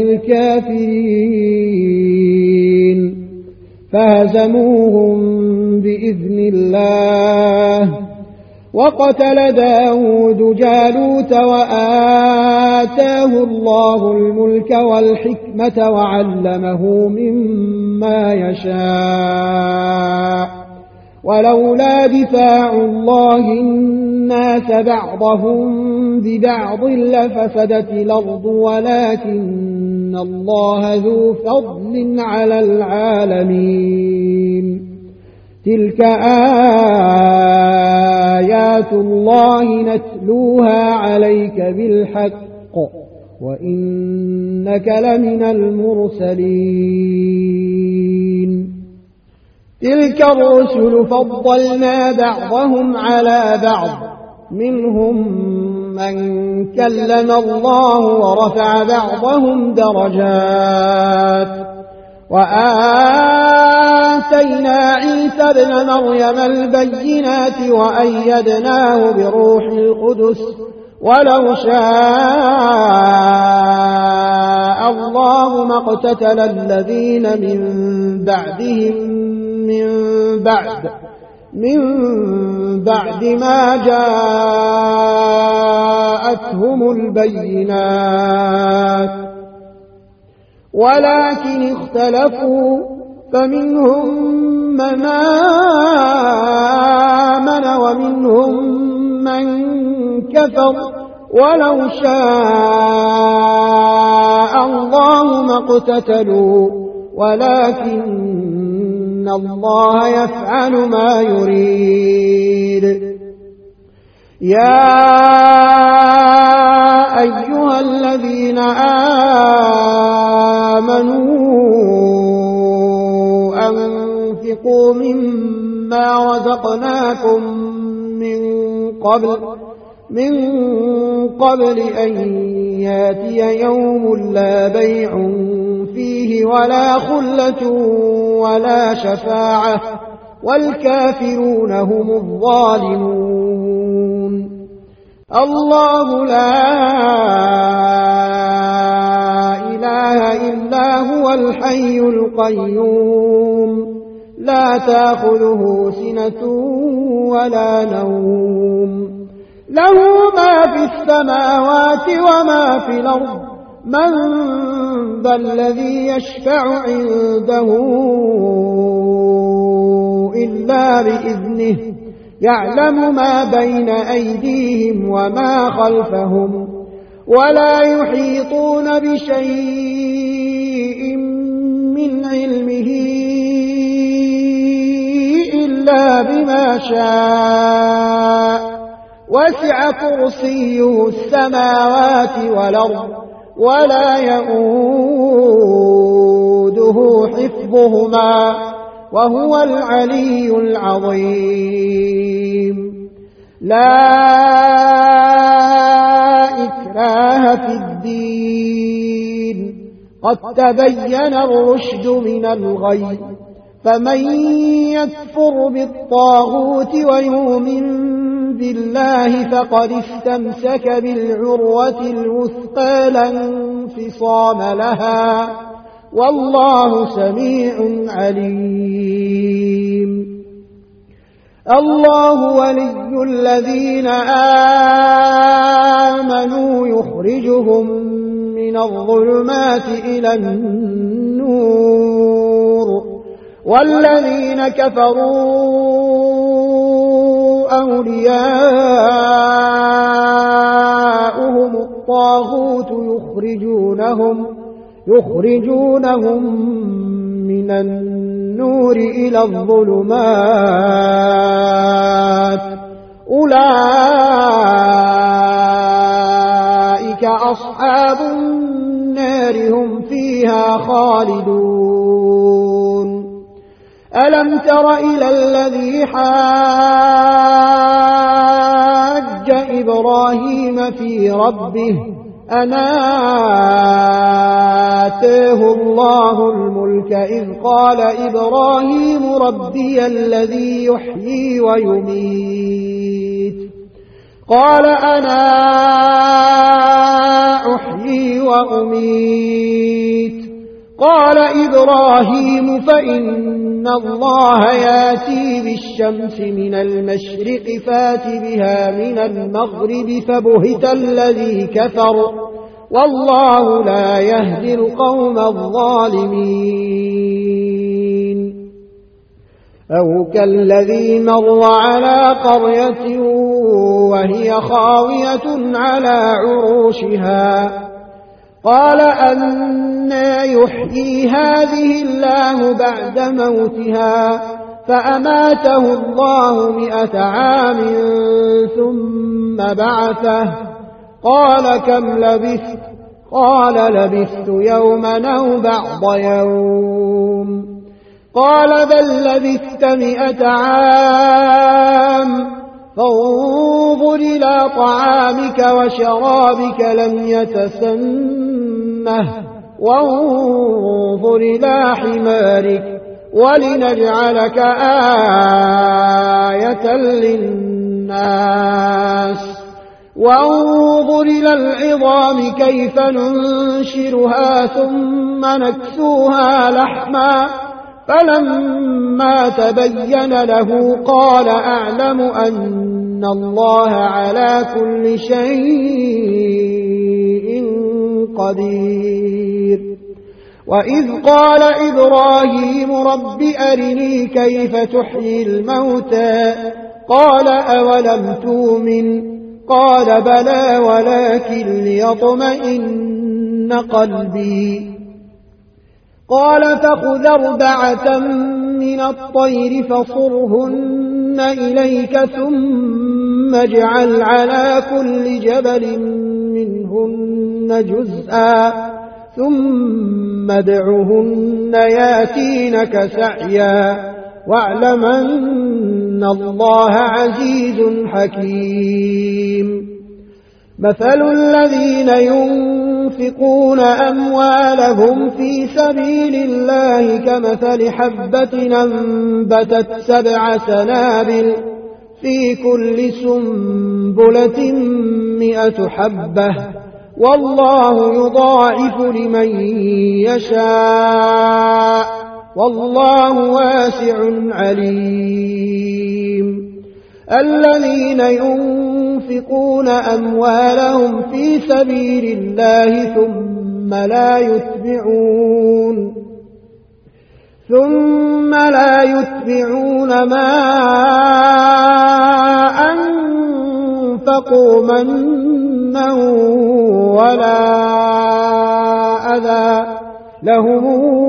الكافرين فهزموهم بإذن الله. وقتل داود جالوت وآتاه الله الملك والحكمة وعلمه مما يشاء ولولا دفاع الله الناس بعضهم ببعض لفسدت الأرض ولكن الله ذو فضل على العالمين. تلك آيات الله نتلوها عليك بالحق وإنك لمن المرسلين. تلك الرسل فضلنا بعضهم على بعض منهم من كلم الله ورفع بعضهم درجات وآتينا عيسى ابن مريم البينات وأيدناه بروح القدس ولو شاء الله ما اقتتل الذين من بعدهم من بعد من بعد ما جاءتهم البينات ولكن اختلفوا فمنهم من آمن ومنهم من كفر ولو شاء الله ما اقتتلوا ولكن الله يفعل ما يريد. يا أيها الذين آمنوا أنفقوا مما رزقناكم من قبل من قبل أن ياتي يوم لا بيع فيه ولا خلة ولا شفاعة والكافرون هم الظالمون. الله لا إله إلا هو الحي القيوم لا تأخذه سنة ولا نوم له ما في السماوات وما في الأرض من ذا الذي يشفع عنده إلا بإذنه يعلم ما بين أيديهم وما خلفهم ولا يحيطون بشيء من علمه إلا بما شاء وسع كرسيه السماوات والأرض ولا يؤوده حفظهما وهو العلي العظيم. لا إكراه في الدين قد تبين الرشد من الغي فمن يكفر بالطاغوت ويؤمن بالله فقد استمسك بالعروة الوثقى لا انفصام لها والله سميع عليم. الله ولي الذين آمنوا يخرجهم من الظلمات إلى النور والذين كفروا أولياؤهم الطاغوت يخرجونهم يخرجونهم من النور إلى الظلمات أولئك خالدون ألم تر إلى الذي حاج إبراهيم في ربه أن آتاه الله الملك إذ قال إبراهيم ربي الذي يحيي ويميت قال أنا أحيي وأميت قال إبراهيم فإن الله ياتي بالشمس من المشرق فات بها من المغرب فبهت الذي كفر والله لا يهدي القوم الظالمين أو كالذي مر على قرية وهي خاوية على عروشها قال أنى يحيي هذه الله بعد موتها فأماته الله مئة عام ثم بعثه قال كم لبثت قال لبثت يوما أو بعض يوم قال بل لبثت مئة عام فانظر إلى طعامك وشرابك لم يتسنه وانظر إلى حمارك ولنجعلك آية للناس وانظر إلى العظام كيف ننشرها ثم نكسوها لحما فلما تبين له قال أعلم أن الله على كل شيء قدير وإذ قال إبراهيم رب أرني كيف تحيي الموتى قال أولم تؤمن قال بلى ولكن ليطمئن قلبي قال فخذ أربعة من الطير فصرهن إليك ثم اجعل على كل جبل منهن جزءا ثم ادعهن ياتينك سعيا واعلم أن الله عزيز حكيم مثل الذين ينفقون أموالهم في سبيل الله كمثل حبة أنبتت سبع سنابل في كل سنبلة مئة حبة والله يضاعف لمن يشاء والله واسع عليم الذين ينفقون أموالهم في سبيل الله ثم لا يتبعون ثم لا يتبعون ما أنفقوا منا ولا أذى لهم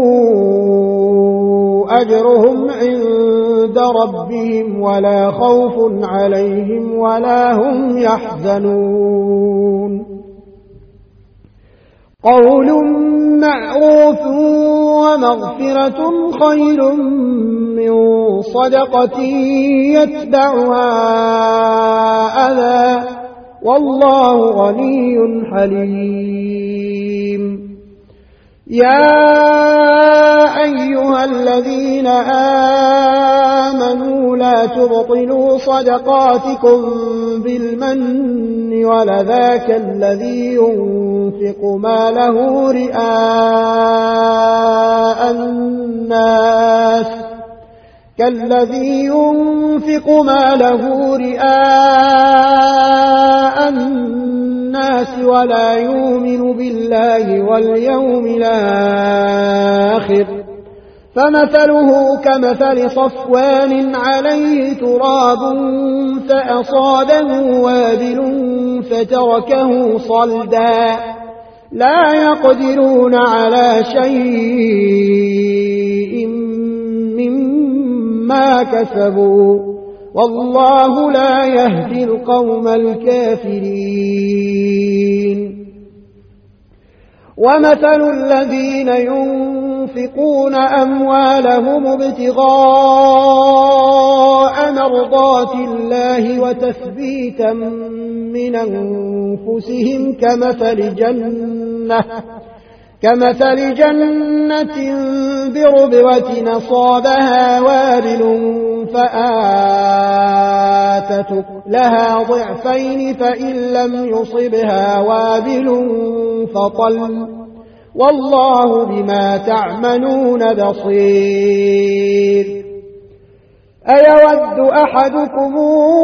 أجرهم عند ربهم ولا خوف عليهم ولا هم يحزنون قول معروف ومغفرة خير من صدقة يتبعها أذى والله غني حليم يا أيها الذين آمنوا لا تبطلوا صدقاتكم بالمن ولذاك الذي ينفق ماله رئاء الناس كالذي ينفق ماله رئاء الناس ولا يؤمن بالله واليوم الآخر فمثله كمثل صفوان عليه تراب فأصابه وابل فتركه صلدا لا يقدرون على شيء مما كسبوا والله لا يهدي القوم الكافرين ومثل الذين ينفقون ينفقون أموالهم ابتغاء مرضات الله وتثبيتا من أنفسهم كمثل جنة كمثل جنة بربوة أصابها وابل فآتت لها ضعفين فإن لم يصبها وابل فطل والله بما تعملون بصير. أيود أحدكم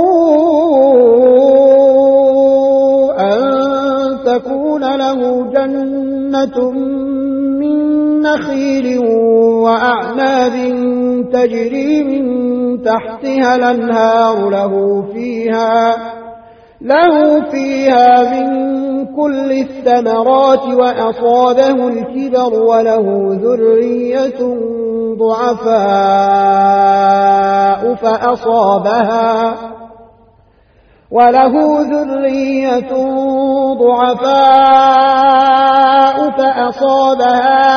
أن تكون له جنة من نخيل وأعناب تجري من تحتها الأنهار له فيها له فيها من كل الثمرات وأصابه الكبر وله ذرية ضعفاء فأصابها وله ذرية ضعفاء فأصابها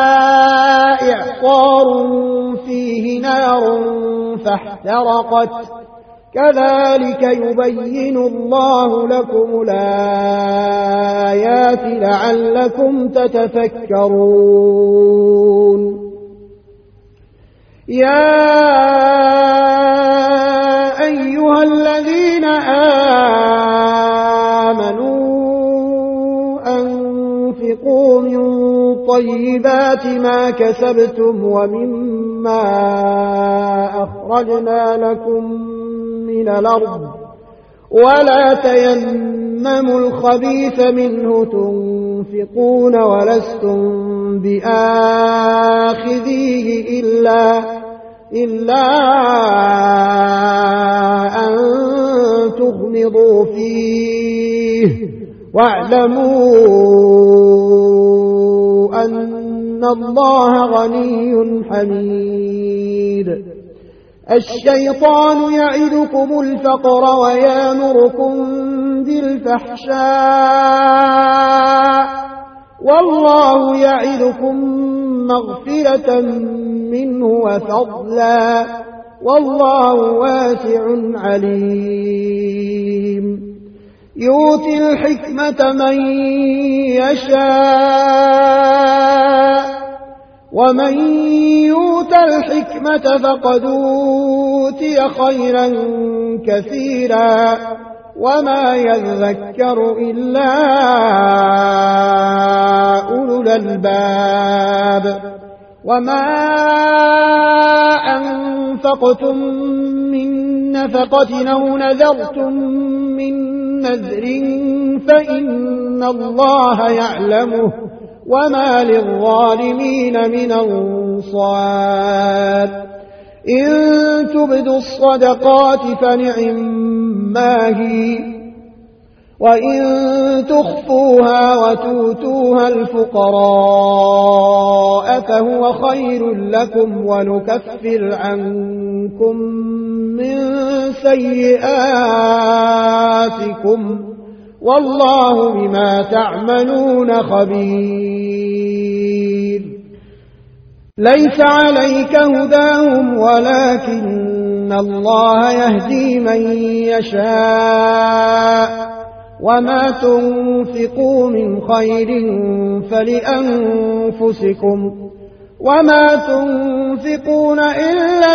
إعصار فيه نار فاحترقت كذلك يبين الله لكم الآيات لعلكم تتفكرون. يا أيها الذين آمنوا أنفقوا من طيبات ما كسبتم ومما أخرجنا لكم من الأرض ولا تيمموا الخبيث منه تنفقون ولستم بآخذيه إلا إلا أن تغمضوا فيه واعلموا أن الله غني حميد. الشيطان يعدكم الفقر ويامركم بالفحشاء والله يعدكم مغفرة منه وفضلا والله واسع عليم. يؤتي الحكمة من يشاء ومن يؤت الحكمة فقد أوتي خيرا كثيرا وما يذكر إلا أولو الألباب. وما أنفقتم من نفقة أو نذرتم من نذر فإن الله يعلمه وما للظالمين من أنصار. إن تبدوا الصدقات فنعما هي وإن تخفوها وتؤتوها الفقراء فهو خير لكم ونكفر عنكم من سيئاتكم والله بما تعملون خبير. ليس عليك هداهم ولكن الله يهدي من يشاء وما تنفقوا من خير فلأنفسكم وما تنفقون إلا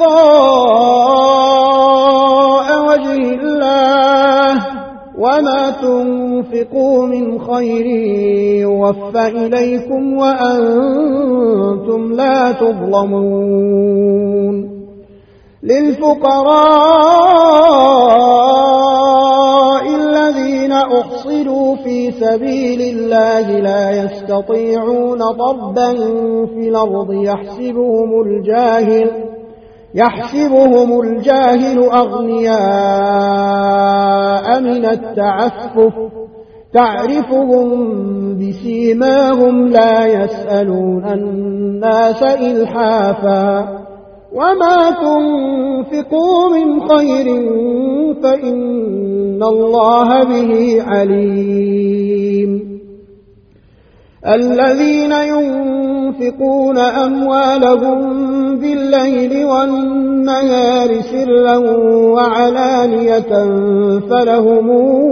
ابتغاء وجه الله وما تنفقوا من خير يوفى إليكم وأنتم لا تظلمون. للفقراء الذين أحصروا في سبيل الله لا يستطيعون ضربا في الأرض يحسبهم الجاهل يحسبهم الجاهل أغنياء من التعفف تعرفهم بسيماهم لا يسألون الناس إلحافا وما تنفقوا من خير فإن الله به عليم. الذين ينفقون ينفقون أموالهم بالليل والنهار سرا وعلانية فلهم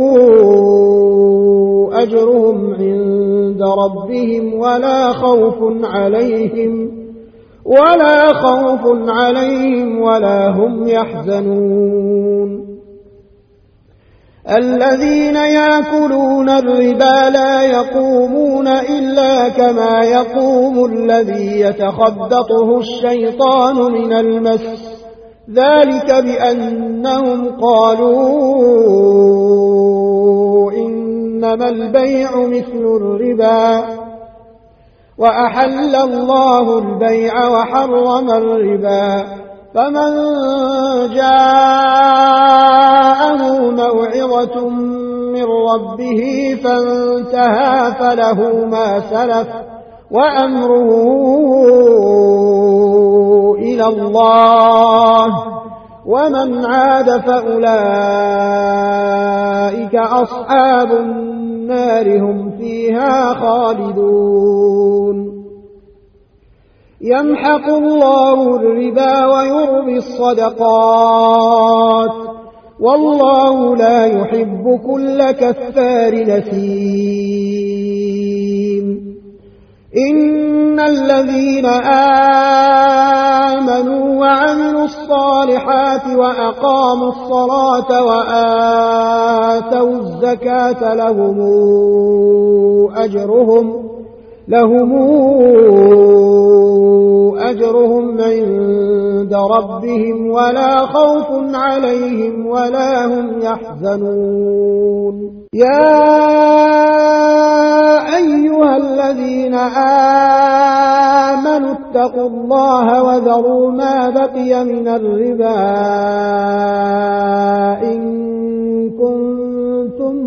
أجرهم عند ربهم ولا خوف عليهم ولا خوف عليهم ولا هم يحزنون الذين يأكلون الربا لا يقومون إلا كما يقوم الذي يتخبطه الشيطان من المس ذلك بأنهم قالوا إنما البيع مثل الربا وأحل الله البيع وحرم الربا فمن جاءه موعظة من ربه فانتهى فله ما سلف وأمره إلى الله ومن عاد فأولئك أصحاب النار هم فيها خالدون يمحق الله الربا ويربي الصدقات والله لا يحب كل كفار نثيم إن الذين آمنوا وعملوا الصالحات وأقاموا الصلاة وآتوا الزكاة لهم أجرهم لهم أجرهم عند ربهم ولا خوف عليهم ولا هم يحزنون يا أيها الذين آمنوا اتقوا الله وذروا ما بقي من الربا إن كنتم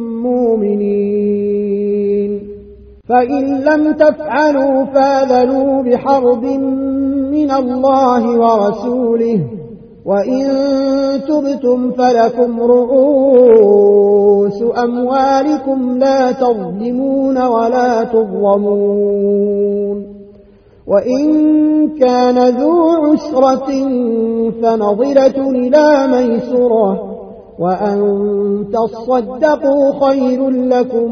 مؤمنين فإن لم تفعلوا فاذنوا بحرب من الله ورسوله وإن تبتم فلكم رؤوس أموالكم لا تظلمون ولا تظلمون وإن كان ذو عسرة فنظرة إلى ميسرة وأن تصدقوا خير لكم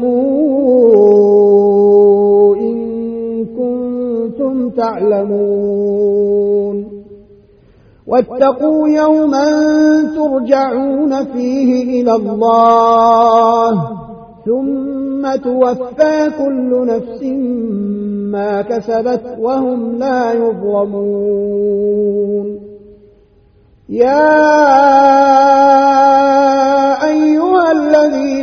إن كنتم تعلمون واتقوا يوما ترجعون فيه إلى الله ثم توفى كل نفس ما كسبت وهم لا يظلمون يا أيها الذين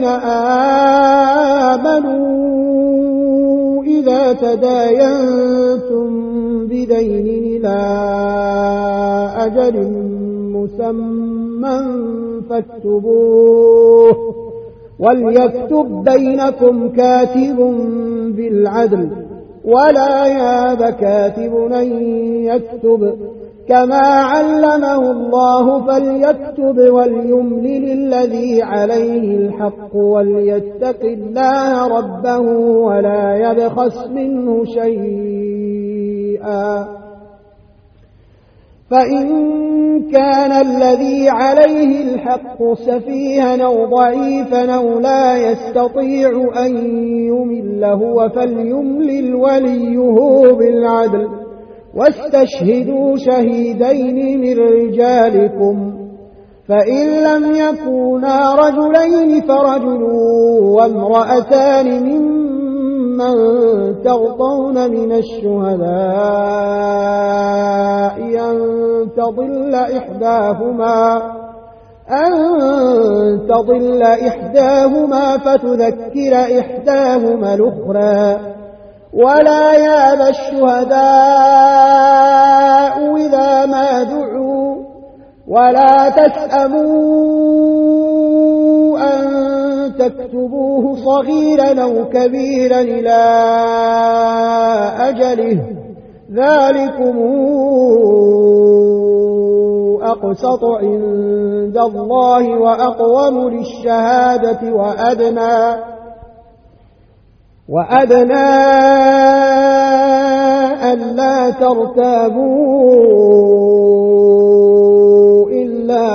آمنوا إذا تداينتم بدين إلى أجل مسمى فاكتبوه وليكتب بينكم كاتب بالعدل ولا ياب كاتب أن يكتب كما علمه الله فليكتب وليملل الذي عليه الحق وليتق الله ربه ولا يبخس منه شيئا فإن كان الذي عليه الحق سفيها أو ضعيفا أو لا يستطيع أن يمل هو فليملل وليه بالعدل واستشهدوا شهيدين من رجالكم فإن لم يكونا رجلين فرجل وامرأتان ممن ترضون من الشهداء أن تضل إحداهما أن تضل إحداهما فتذكر إحداهما الأخرى ولا يأبى الشهداء إذا ما دعوا ولا تسأموا أن تكتبوه صغيرا أو كبيرا إلى أجله ذلكم أقسط عند الله وأقوم للشهادة وأدنى وأدنى ألا ترتابوا إلا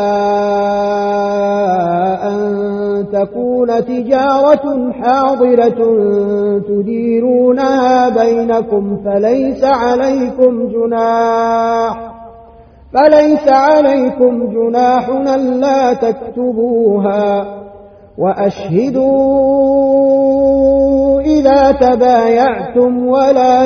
أن تكون تجارة حاضرة تديرونها بينكم فليس عليكم جناح فليس عليكم جناح ألا تكتبوها وأشهدوا إذا تبايعتم ولا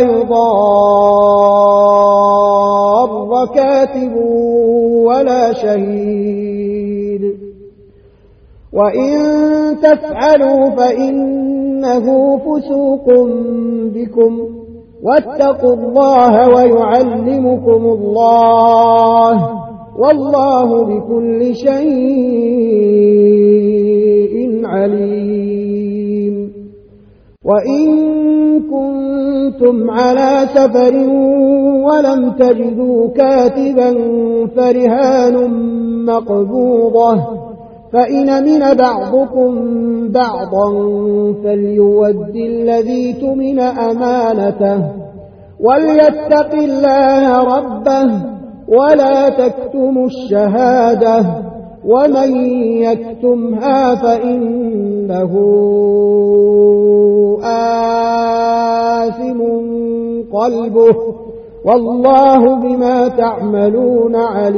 يضار كاتب ولا شهيد وإن تفعلوا فإنه فسوق بكم واتقوا الله ويعلمكم الله والله بكل شيء عليم وإن كنتم على سفر ولم تجدوا كاتبا فرهان مقبوضة فإن من بعضكم بعضا فليود الذي تمن أمانته وليتق الله ربه ولا تكتموا الشهادة ومن يكتمها فإنه آثم قلبه والله بما تعملون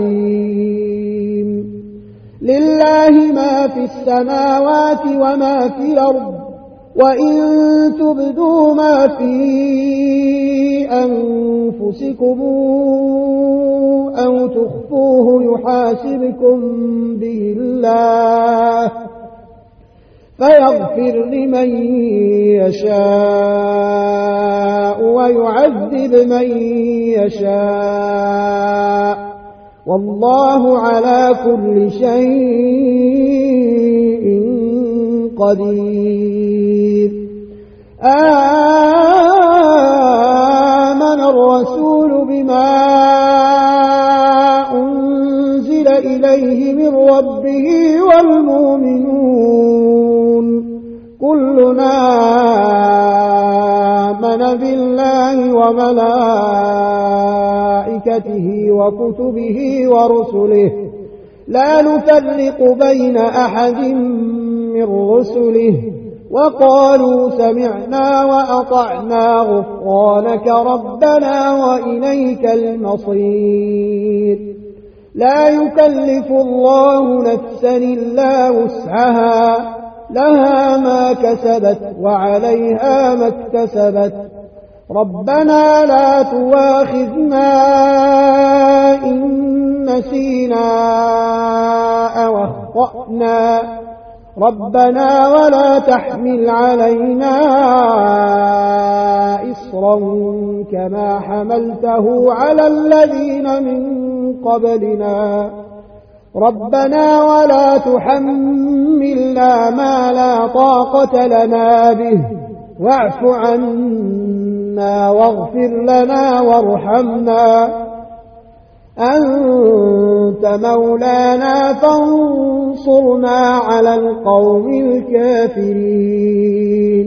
عليم لله ما في السماوات وما في الأرض وإن تبدوا ما في أنفسكم أو تخفوه يحاسبكم به الله فيغفر لمن يشاء ويعذب من يشاء والله على كل شيء قدير آمن الرسول بما أنزل إليه من ربه والمؤمنون كلنا آمن بالله وملائكته وكتبه ورسله لا نفرق بين أحد من رسله وقالوا سمعنا وأطعنا غفرانك ربنا وإليك المصير لا يكلف الله نفسا إلا وسعها لها ما كسبت وعليها ما اكتسبت ربنا لا تواخذنا إن نسينا أو أخطأنا ربنا ولا تحمل علينا إصرا كما حملته على الذين من قبلنا ربنا ولا تحملنا ما لا طاقة لنا به واعف عنا واغفر لنا وارحمنا أنت مولانا فانصرنا على القوم الكافرين